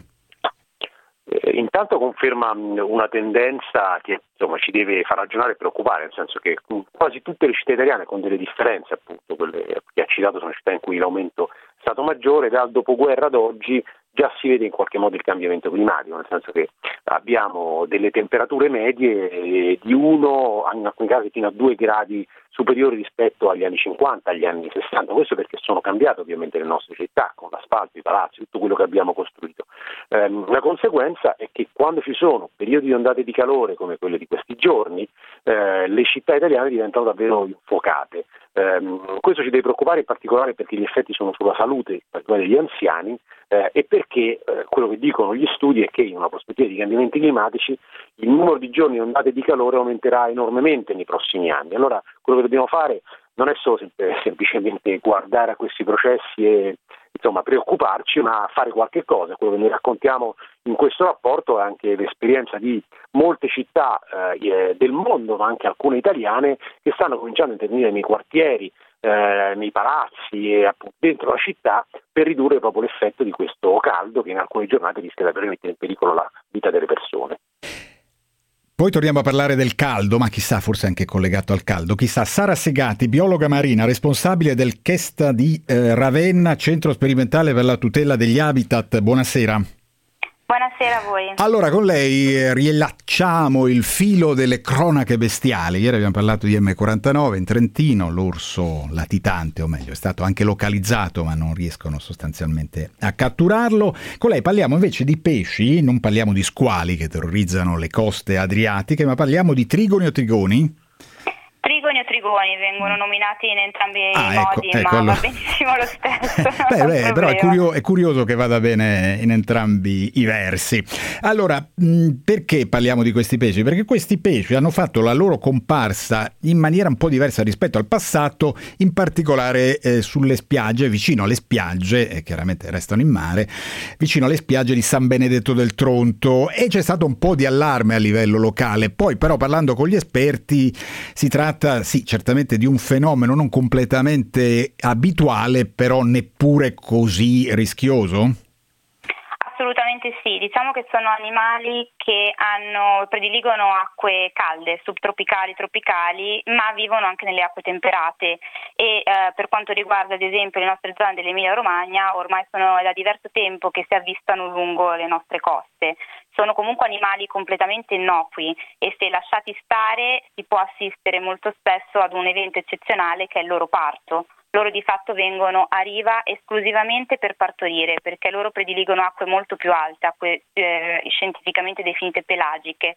P: Intanto conferma una tendenza che ci deve far ragionare e preoccupare, nel senso che quasi tutte le città italiane, con delle differenze, appunto quelle che ha citato sono città in cui l'aumento è stato maggiore, dal dopoguerra ad oggi già si vede in qualche modo il cambiamento climatico, nel senso che abbiamo delle temperature medie di 1, in alcuni casi fino a 2 gradi superiori rispetto agli anni 50, agli anni 60, questo perché sono cambiate ovviamente le nostre città, con l'asfalto, i palazzi, tutto quello che abbiamo costruito. La conseguenza è che quando ci sono periodi di ondate di calore come quelle di questi giorni, le città italiane diventano davvero infuocate. Questo ci deve preoccupare in particolare perché gli effetti sono sulla salute, in particolare degli anziani, e perché quello che dicono gli studi è che in una prospettiva di cambiamenti climatici il numero di giorni di ondate di calore aumenterà enormemente nei prossimi anni. Allora quello che dobbiamo fare non è solo semplicemente guardare a questi processi e preoccuparci, ma fare qualche cosa. Quello che noi raccontiamo in questo rapporto è anche l'esperienza di molte città del mondo, ma anche alcune italiane, che stanno cominciando a intervenire nei quartieri, nei palazzi e appunto dentro la città per ridurre proprio l'effetto di questo caldo che in alcune giornate rischia davvero di mettere in pericolo la vita delle persone.
B: Poi torniamo a parlare del caldo, ma chissà, forse anche collegato al caldo, chissà. Sara Segati, biologa marina, responsabile del CHESTA di Ravenna, Centro Sperimentale per la Tutela degli Habitat. Buonasera.
H: Buonasera a voi.
B: Allora, con lei riallacciamo il filo delle cronache bestiali. Ieri abbiamo parlato di M49 in Trentino, l'orso latitante, o meglio, è stato anche localizzato, ma non riescono sostanzialmente a catturarlo. Con lei parliamo invece di pesci, non parliamo di squali che terrorizzano le coste adriatiche, ma parliamo di trigoni o trigoni?
H: Trigoni o trigoni vengono nominati in entrambi i modi, ma va benissimo lo stesso.
B: Però è curioso che vada bene in entrambi i versi. Allora, perché parliamo di questi pesci? Perché questi pesci hanno fatto la loro comparsa in maniera un po' diversa rispetto al passato, in particolare sulle spiagge, vicino alle spiagge, chiaramente restano in mare, vicino alle spiagge di San Benedetto del Tronto, e c'è stato un po' di allarme a livello locale. Poi però, parlando con gli esperti, si tratta sì, certamente di un fenomeno non completamente abituale, però neppure così rischioso?
H: Assolutamente Sì, diciamo che sono animali che prediligono acque calde, subtropicali, tropicali, ma vivono anche nelle acque temperate e per quanto riguarda ad esempio le nostre zone dell'Emilia Romagna, ormai sono da diverso tempo che si avvistano lungo le nostre coste. Sono comunque animali completamente innocui e se lasciati stare si può assistere molto spesso ad un evento eccezionale che è il loro parto. Loro di fatto vengono a riva esclusivamente per partorire, perché loro prediligono acque molto più alte, acque scientificamente definite pelagiche,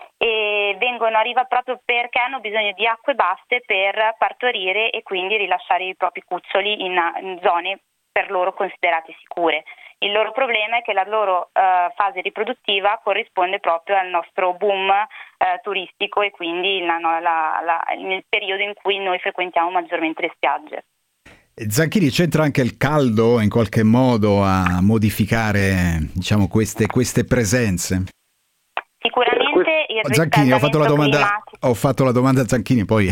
H: e vengono a riva proprio perché hanno bisogno di acque basse per partorire e quindi rilasciare i propri cuccioli in zone per loro considerate sicure. Il loro problema è che la loro fase riproduttiva corrisponde proprio al nostro boom turistico e quindi nel periodo in cui noi frequentiamo maggiormente le spiagge.
B: Zanchini, c'entra anche il caldo in qualche modo a modificare, diciamo, queste presenze?
H: Sicuramente il
B: Zanchini, ho fatto la domanda a Zanchini, poi...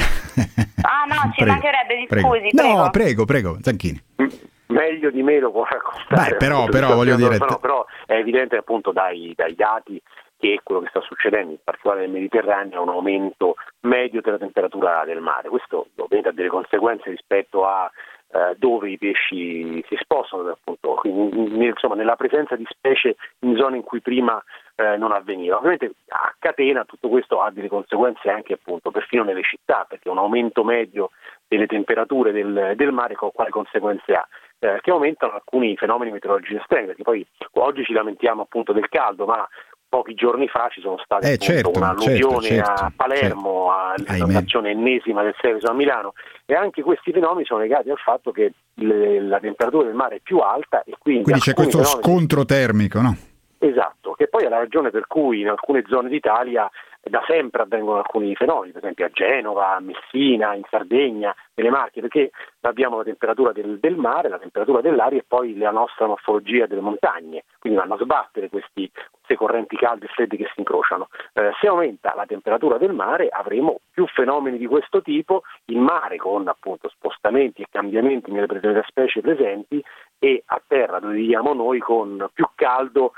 H: no, ci mancherebbe, mi scusi.
B: No, prego, Zanchini.
P: Meglio di me lo può raccontare.
B: Però voglio dire...
P: Però è evidente appunto dai dati che quello che sta succedendo, in particolare nel Mediterraneo, è un aumento medio della temperatura del mare. Questo ovviamente ha delle conseguenze rispetto a dove i pesci si spostano, appunto, quindi, insomma, nella presenza di specie in zone in cui prima non avveniva. Ovviamente a catena tutto questo ha delle conseguenze anche appunto perfino nelle città, perché un aumento medio delle temperature del mare quali conseguenze ha? Che aumentano alcuni fenomeni meteorologici estremi, perché poi oggi ci lamentiamo appunto del caldo, ma pochi giorni fa ci sono state un'alluvione a Palermo, all'inondazione ennesima del Seveso a Milano, e anche questi fenomeni sono legati al fatto che la temperatura del mare è più alta e quindi
B: c'è questo scontro termico, no?
P: Esatto, che poi è la ragione per cui in alcune zone d'Italia da sempre avvengono alcuni fenomeni, per esempio a Genova, a Messina, in Sardegna, nelle Marche, perché abbiamo la temperatura del mare, la temperatura dell'aria e poi la nostra morfologia delle montagne, quindi vanno a sbattere queste correnti calde e fredde che si incrociano. Se aumenta la temperatura del mare avremo più fenomeni di questo tipo in mare, con appunto spostamenti e cambiamenti nelle specie presenti, e a terra, dove viviamo noi, con più caldo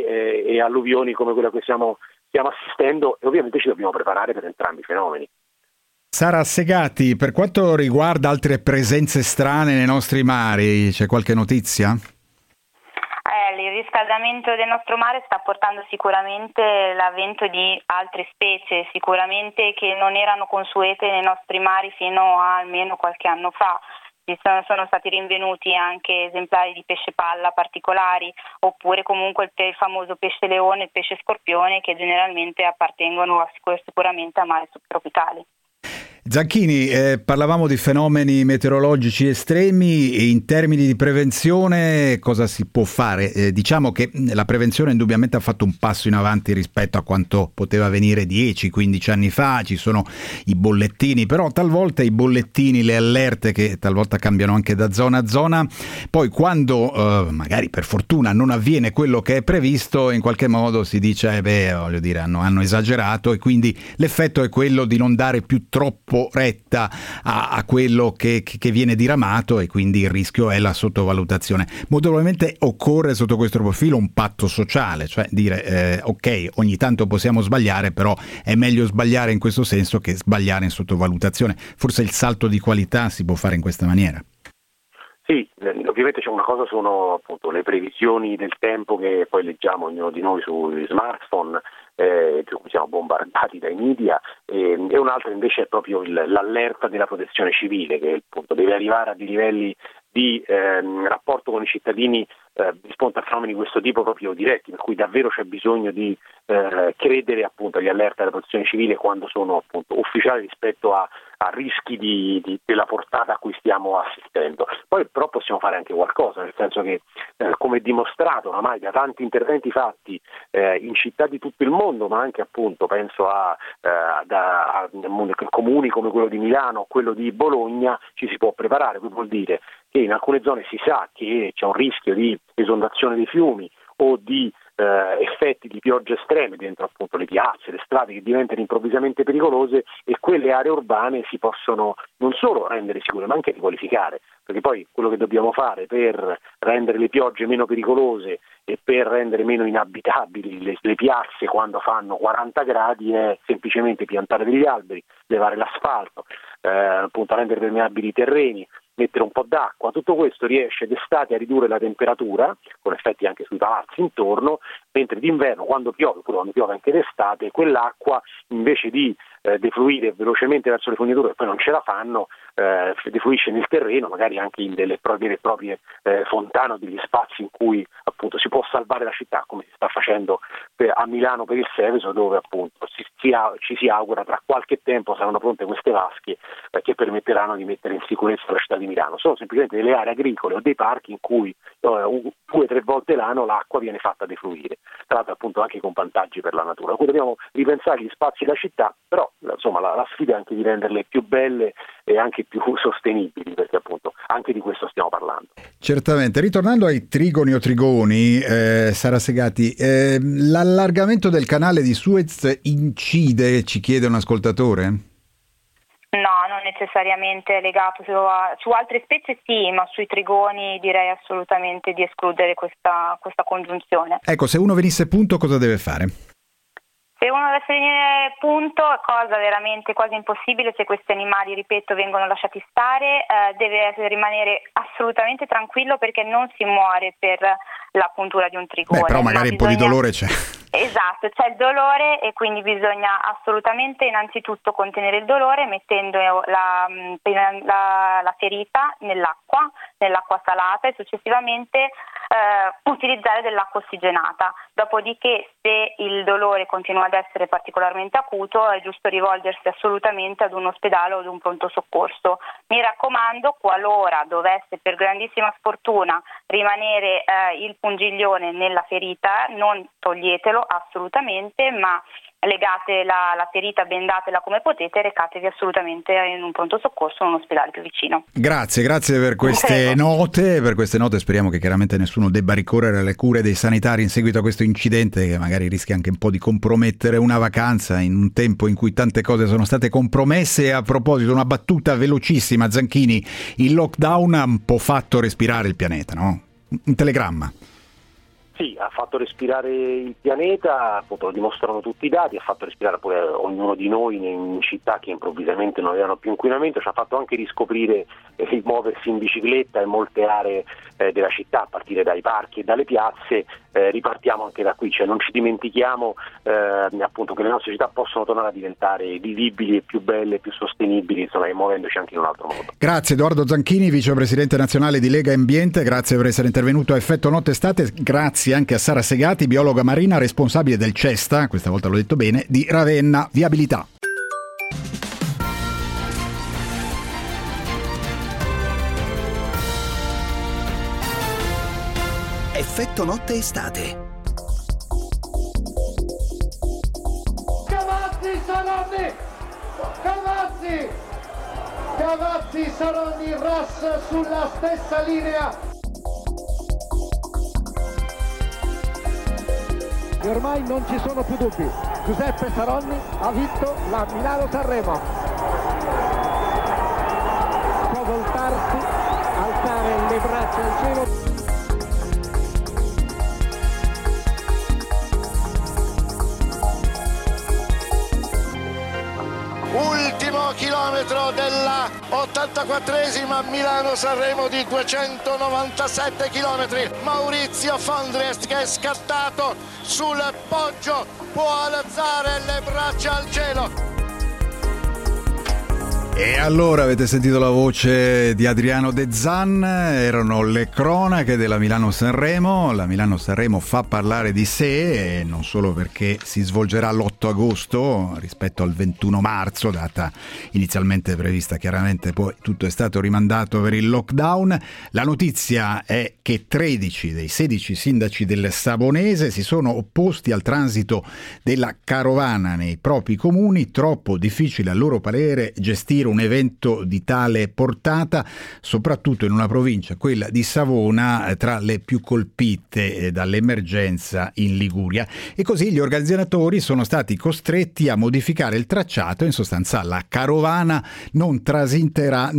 P: e alluvioni come quella che stiamo assistendo, e ovviamente ci dobbiamo preparare per entrambi i fenomeni.
B: Sara Segati, per quanto riguarda altre presenze strane nei nostri mari, c'è qualche notizia?
H: Il riscaldamento del nostro mare sta portando sicuramente l'avvento di altre specie, sicuramente che non erano consuete nei nostri mari fino a almeno qualche anno fa. Sono stati rinvenuti anche esemplari di pesce palla particolari, oppure comunque il famoso pesce leone e il pesce scorpione, che generalmente appartengono sicuramente a mari subtropicali.
B: Zanchini, parlavamo di fenomeni meteorologici estremi, e in termini di prevenzione cosa si può fare? Diciamo che la prevenzione indubbiamente ha fatto un passo in avanti rispetto a quanto poteva avvenire 10-15 anni fa, ci sono i bollettini, però talvolta i bollettini, le allerte che talvolta cambiano anche da zona a zona, poi quando magari per fortuna non avviene quello che è previsto, in qualche modo si dice voglio dire, hanno esagerato, e quindi l'effetto è quello di non dare più troppo retta a quello che viene diramato, e quindi il rischio è la sottovalutazione. Molto probabilmente occorre sotto questo profilo un patto sociale, cioè dire ok, ogni tanto possiamo sbagliare, però è meglio sbagliare in questo senso che sbagliare in sottovalutazione. Forse il salto di qualità si può fare in questa maniera.
P: Sì, ovviamente c'è una cosa, sono appunto le previsioni del tempo che poi leggiamo ognuno di noi sui smartphone, più cui siamo bombardati dai media, e un'altra invece è proprio l'allerta della protezione civile, che appunto deve arrivare a dei livelli di rapporto con i cittadini di fronte a fenomeni di questo tipo proprio diretti, per cui davvero c'è bisogno di credere appunto agli allerta della protezione civile quando sono appunto ufficiali rispetto a rischi della portata a cui stiamo assistendo. Poi però possiamo fare anche qualcosa, nel senso che come dimostrato oramai da tanti interventi fatti in città di tutto il mondo, ma anche appunto penso a comuni come quello di Milano o quello di Bologna, ci si può preparare. Questo vuol dire che in alcune zone si sa che c'è un rischio di esondazione dei fiumi o di effetti di piogge estreme dentro appunto le piazze, le strade che diventano improvvisamente pericolose, e quelle aree urbane si possono non solo rendere sicure ma anche riqualificare, perché poi quello che dobbiamo fare per rendere le piogge meno pericolose e per rendere meno inabitabili le piazze quando fanno 40 gradi è semplicemente piantare degli alberi, levare l'asfalto, appunto rendere permeabili i terreni, mettere un po' d'acqua. Tutto questo riesce d'estate a ridurre la temperatura, con effetti anche sui palazzi intorno, mentre d'inverno, quando piove, oppure quando piove anche d'estate, quell'acqua invece di defluire velocemente verso le fognature, che poi non ce la fanno, defluisce nel terreno, magari anche in delle vere e proprie fontane o degli spazi in cui appunto si può salvare la città, come si sta facendo a Milano per il Seveso, dove appunto ci si augura tra qualche tempo saranno pronte queste vasche che permetteranno di mettere in sicurezza la città di Milano. Sono semplicemente delle aree agricole o dei parchi in cui 2 o 3 volte l'anno l'acqua viene fatta defluire, tra l'altro appunto anche con vantaggi per la natura. Quindi dobbiamo ripensare gli spazi della città, però insomma la sfida è anche di renderle più belle e anche più sostenibili, perché appunto anche di questo stiamo parlando.
B: Certamente. Ritornando ai trigoni o trigoni, Sara Segati, l'allargamento del canale di Suez incide, ci chiede un ascoltatore?
H: No, non necessariamente legato su altre specie sì, ma sui trigoni direi assolutamente di escludere questa congiunzione.
B: Ecco, se uno venisse punto cosa deve fare?
H: Se uno deve venire punto, cosa veramente quasi impossibile, se questi animali, ripeto, vengono lasciati stare, deve rimanere assolutamente tranquillo, perché non si muore per la puntura di un trigone.
B: Però magari un po' di dolore c'è.
H: Esatto, c'è il dolore e quindi bisogna assolutamente innanzitutto contenere il dolore mettendo la ferita nell'acqua salata, e successivamente utilizzare dell'acqua ossigenata. Dopodiché, se il dolore continua ad essere particolarmente acuto, è giusto rivolgersi assolutamente ad un ospedale o ad un pronto soccorso. Mi raccomando, qualora dovesse per grandissima sfortuna rimanere il pungiglione nella ferita, non toglietelo assolutamente, ma legate la ferita, bendatela come potete e recatevi assolutamente in un pronto soccorso o in un ospedale più vicino.
B: Grazie per queste note. Per queste note speriamo che chiaramente nessuno debba ricorrere alle cure dei sanitari in seguito a questo incidente, che magari rischia anche un po' di compromettere una vacanza in un tempo in cui tante cose sono state compromesse. E a proposito, una battuta velocissima, Zanchini, il lockdown ha un po' fatto respirare il pianeta, no? Un telegramma.
P: Sì, ha fatto respirare il pianeta, appunto, lo dimostrano tutti i dati, ha fatto respirare pure ognuno di noi in città che improvvisamente non avevano più inquinamento, ci ha fatto anche riscoprire il muoversi in bicicletta in molte aree della città, a partire dai parchi e dalle piazze. Ripartiamo anche da qui, cioè non ci dimentichiamo appunto che le nostre città possono tornare a diventare vivibili e più belle e più sostenibili, insomma, muovendoci anche in un altro modo.
B: Grazie Edoardo Zanchini, vicepresidente nazionale di Lega Ambiente, grazie per essere intervenuto a Effetto Notte Estate, grazie anche a Sara Segati, biologa marina, responsabile del CESTA, questa volta l'ho detto bene, di Ravenna Viabilità.
A: Effetto Notte Estate.
Q: Cavazzi, Saronni, Ras sulla stessa linea. E ormai non ci sono più dubbi. Giuseppe Saronni ha vinto la Milano-Sanremo. Può voltarsi, alzare le braccia al cielo.
R: Ultimo chilometro della 84esima Milano-Sanremo di 297 chilometri. Maurizio Fondriest, che è scattato sul poggio, può alzare le braccia al cielo.
B: E allora avete sentito la voce di Adriano De Zan, erano le cronache della Milano-Sanremo. La Milano-Sanremo fa parlare di sé, e non solo perché si svolgerà l'8 agosto rispetto al 21 marzo, data inizialmente prevista, chiaramente poi tutto è stato rimandato per il lockdown. La notizia è che 13 dei 16 sindaci del Savonese si sono opposti al transito della carovana nei propri comuni, troppo difficile a loro parere gestire gestire un evento di tale portata, soprattutto in una provincia, quella di Savona, tra le più colpite dall'emergenza in Liguria. E così gli organizzatori sono stati costretti a modificare il tracciato. In sostanza la carovana non transiterà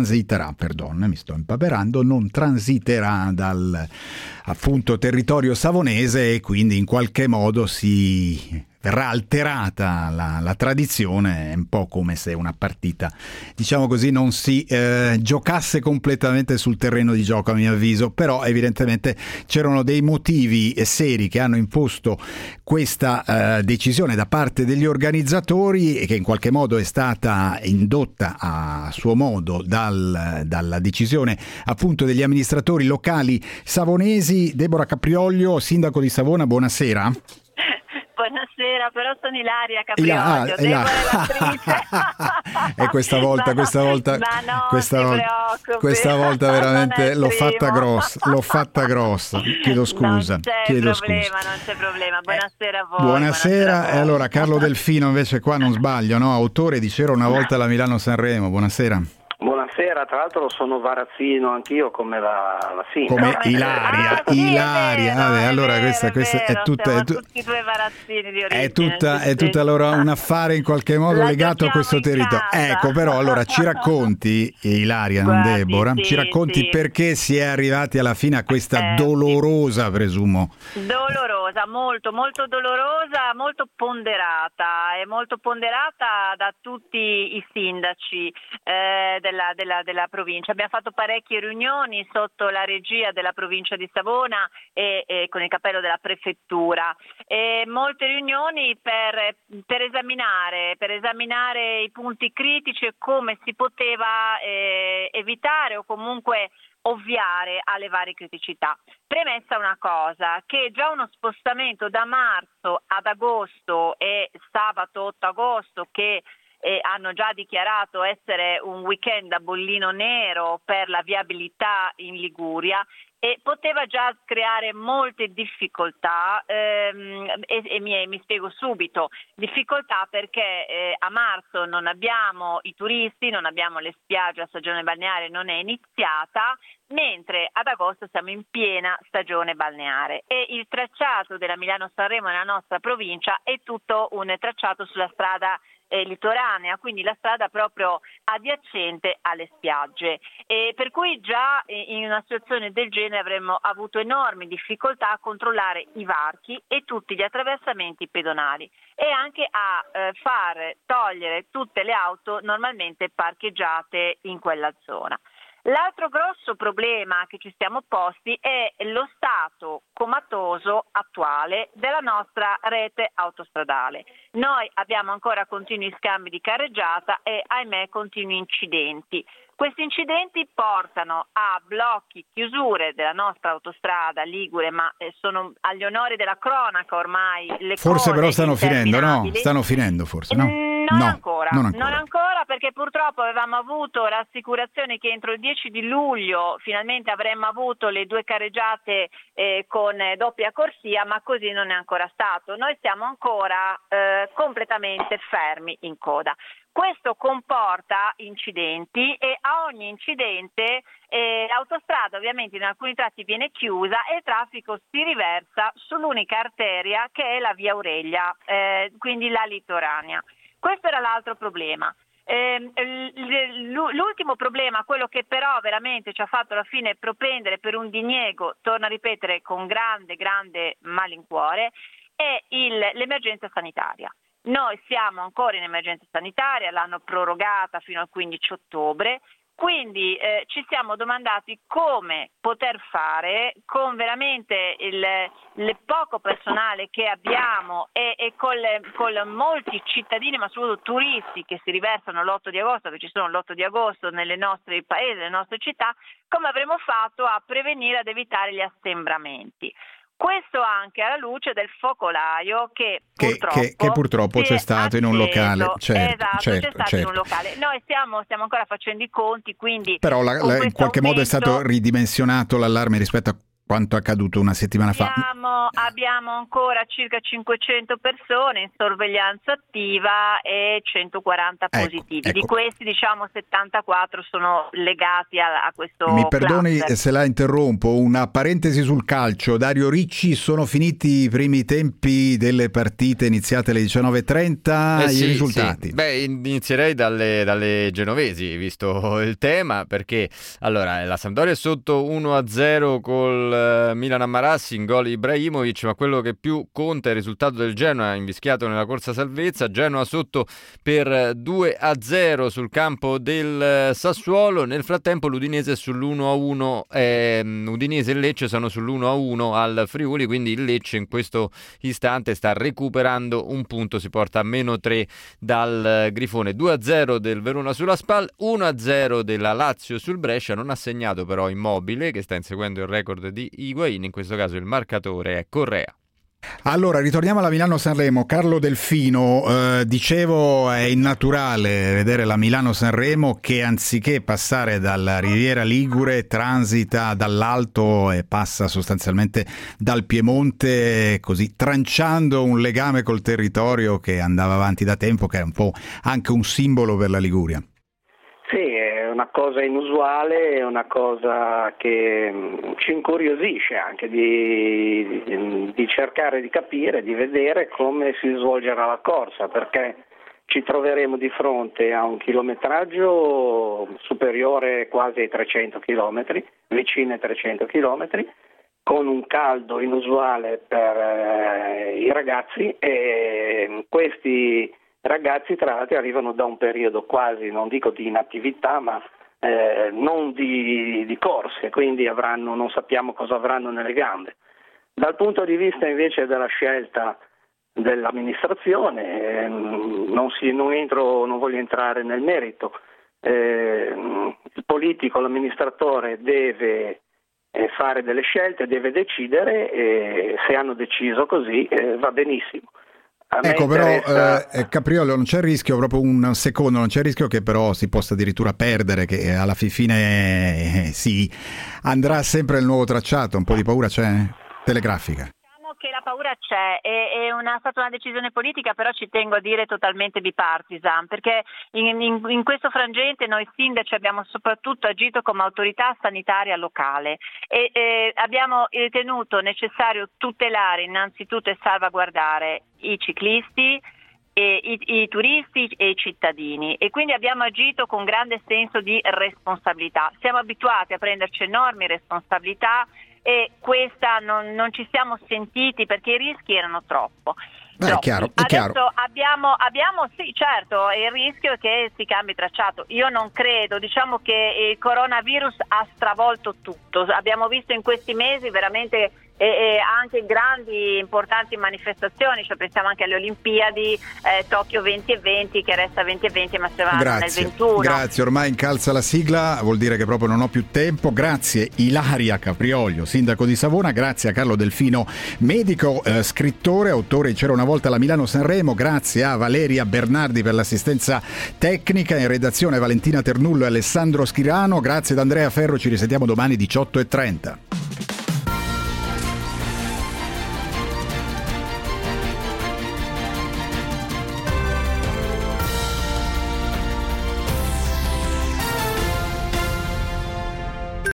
B: dal appunto territorio savonese, e quindi in qualche modo verrà alterata la tradizione. È un po' come se una partita, diciamo così, non si giocasse completamente sul terreno di gioco, a mio avviso. Però evidentemente c'erano dei motivi seri che hanno imposto questa decisione da parte degli organizzatori, e che in qualche modo è stata indotta a suo modo dalla decisione appunto degli amministratori locali savonesi. Deborah Caprioglio, sindaco di Savona, buonasera.
H: Buonasera, però sono Ilaria Caprioglio,
B: e questa volta veramente l'ho fatta grossa. Chiedo scusa.
H: Non c'è problema. Buonasera a voi.
B: Buonasera. E allora Carlo Delfino, invece, qua non sbaglio, no? Autore di C'era una volta la Milano-Sanremo. Buonasera.
S: Buonasera, tra l'altro sono varazzino anch'io come la sindaca.
B: Come Ilaria. Allora questa è tutta
H: tutti due varazzini di origine.
B: È tutta allora un affare in qualche modo legato a questo territorio. Ecco, però allora ci racconti, Ilaria, non Deborah, ci racconti perché si è arrivati alla fine a questa dolorosa, presumo.
H: Dolorosa, molto molto dolorosa, molto ponderata da tutti i sindaci della provincia. Abbiamo fatto parecchie riunioni sotto la regia della provincia di Savona e con il cappello della prefettura, e molte riunioni per esaminare i punti critici e come si poteva evitare o comunque ovviare alle varie criticità. Premessa una cosa, che già uno spostamento da marzo ad agosto e sabato 8 agosto, che hanno già dichiarato essere un weekend a bollino nero per la viabilità in Liguria, e poteva già creare molte difficoltà, e mi spiego subito. Difficoltà perché a marzo non abbiamo i turisti, non abbiamo le spiagge, la stagione balneare non è iniziata, mentre ad agosto siamo in piena stagione balneare, e il tracciato della Milano-Sanremo nella nostra provincia è tutto un tracciato sulla strada litoranea, quindi la strada proprio adiacente alle spiagge, e per cui già in una situazione del genere avremmo avuto enormi difficoltà a controllare i varchi e tutti gli attraversamenti pedonali, e anche a far togliere tutte le auto normalmente parcheggiate in quella zona. L'altro grosso problema che ci siamo posti è lo stato comatoso attuale della nostra rete autostradale. Noi abbiamo ancora continui scambi di carreggiata e, ahimè, continui incidenti. Questi incidenti portano a blocchi, chiusure della nostra autostrada ligure, ma sono agli onori della cronaca ormai.
B: Forse però stanno finendo, no? Stanno finendo forse, no?
H: Non ancora, perché purtroppo avevamo avuto rassicurazioni che entro il 10 di luglio finalmente avremmo avuto le 2 carreggiate con doppia corsia, ma così non è ancora stato. Noi siamo ancora completamente fermi in coda. Questo comporta incidenti, e a ogni incidente l'autostrada ovviamente in alcuni tratti viene chiusa e il traffico si riversa sull'unica arteria che è la via Aurelia, quindi la litoranea. Questo era l'altro problema. L'ultimo problema, quello che però veramente ci ha fatto alla fine propendere per un diniego, torno a ripetere con grande malincuore, è l'emergenza sanitaria. Noi siamo ancora in emergenza sanitaria, l'hanno prorogata fino al 15 ottobre, quindi ci siamo domandati come poter fare con veramente il poco personale che abbiamo e con molti cittadini, ma soprattutto turisti che si riversano l'8 di agosto, che ci sono l'8 di agosto nelle nostre paesi, nelle nostre città, come avremmo fatto a prevenire, ad evitare gli assembramenti. Questo anche alla luce del focolaio che
B: purtroppo c'è stato in un locale.
H: Certo. In un locale. Noi stiamo ancora facendo i conti, quindi
B: però in qualche modo è stato ridimensionato l'allarme rispetto a quanto accaduto una settimana fa.
T: abbiamo ancora circa 500 persone in sorveglianza attiva e 140 positivi. Ecco. Di questi 74 sono legati a questo
B: Mi perdoni
T: cluster.
B: se la interrompo, una parentesi sul calcio. Dario Ricci, sono finiti i primi tempi delle partite iniziate alle 19:30, i risultati?
U: Sì. Beh, inizierei dalle genovesi, visto il tema, perché allora la Sampdoria è sotto 1-0 col Milan a Marassi, in gol Ibrahimovic, ma quello che più conta è il risultato del Genoa invischiato nella corsa salvezza. Genoa sotto per 2-0 sul campo del Sassuolo. Nel frattempo l'Udinese è sull'1-1, Udinese e Lecce sono sull'1-1 al Friuli, quindi il Lecce in questo istante sta recuperando un punto, si porta a -3 dal Grifone. 2-0 del Verona sulla Spal, 1-0 della Lazio sul Brescia. Non ha segnato però Immobile, che sta inseguendo il record di Higuain, in questo caso il marcatore è Correa.
B: Allora, ritorniamo alla Milano-Sanremo. Carlo Delfino, dicevo, è innaturale vedere la Milano-Sanremo che anziché passare dalla Riviera Ligure transita dall'alto e passa sostanzialmente dal Piemonte, così tranciando un legame col territorio che andava avanti da tempo, che è un po' anche un simbolo per la Liguria.
S: Sì, è una cosa inusuale, è una cosa che ci incuriosisce anche di cercare di capire, di vedere come si svolgerà la corsa, perché ci troveremo di fronte a un chilometraggio superiore quasi ai 300 chilometri, vicino ai 300 chilometri, con un caldo inusuale per i ragazzi, e questi ragazzi tra l'altro arrivano da un periodo quasi, non dico di inattività, ma non di corse, quindi non sappiamo cosa avranno nelle gambe. Dal punto di vista invece della scelta dell'amministrazione, non voglio entrare nel merito, il politico, l'amministratore deve fare delle scelte, deve decidere, e se hanno deciso così va benissimo.
B: Ecco, però Capriolo, non c'è il rischio, proprio un secondo, non c'è il rischio che però si possa addirittura perdere, che alla fine si andrà sempre il nuovo tracciato? Un po' di paura c'è? Telegrafica.
T: Che la paura c'è, è stata una decisione politica, però ci tengo a dire totalmente bipartisan, perché in questo frangente noi sindaci abbiamo soprattutto agito come autorità sanitaria locale e abbiamo ritenuto necessario tutelare innanzitutto e salvaguardare i ciclisti, i turisti e i cittadini, e quindi abbiamo agito con grande senso di responsabilità. Siamo abituati a prenderci enormi responsabilità e questa non ci siamo sentiti perché i rischi erano troppo.
B: È chiaro.
T: Adesso abbiamo sì, certo, il rischio è che si cambi tracciato. Io non credo, diciamo che il coronavirus ha stravolto tutto. Abbiamo visto in questi mesi veramente anche grandi importanti manifestazioni, cioè pensiamo anche alle Olimpiadi, Tokyo 2020 che resta 2020 ma se va nel 21.
B: Grazie, ormai incalza la sigla, vuol dire che proprio non ho più tempo. Grazie Ilaria Capriolio, sindaco di Savona, grazie a Carlo Delfino, medico, scrittore, autore di C'era una volta la Milano-Sanremo, grazie a Valeria Bernardi per l'assistenza tecnica, in redazione Valentina Ternullo e Alessandro Schirano, grazie ad Andrea Ferro, ci risentiamo domani 18:30.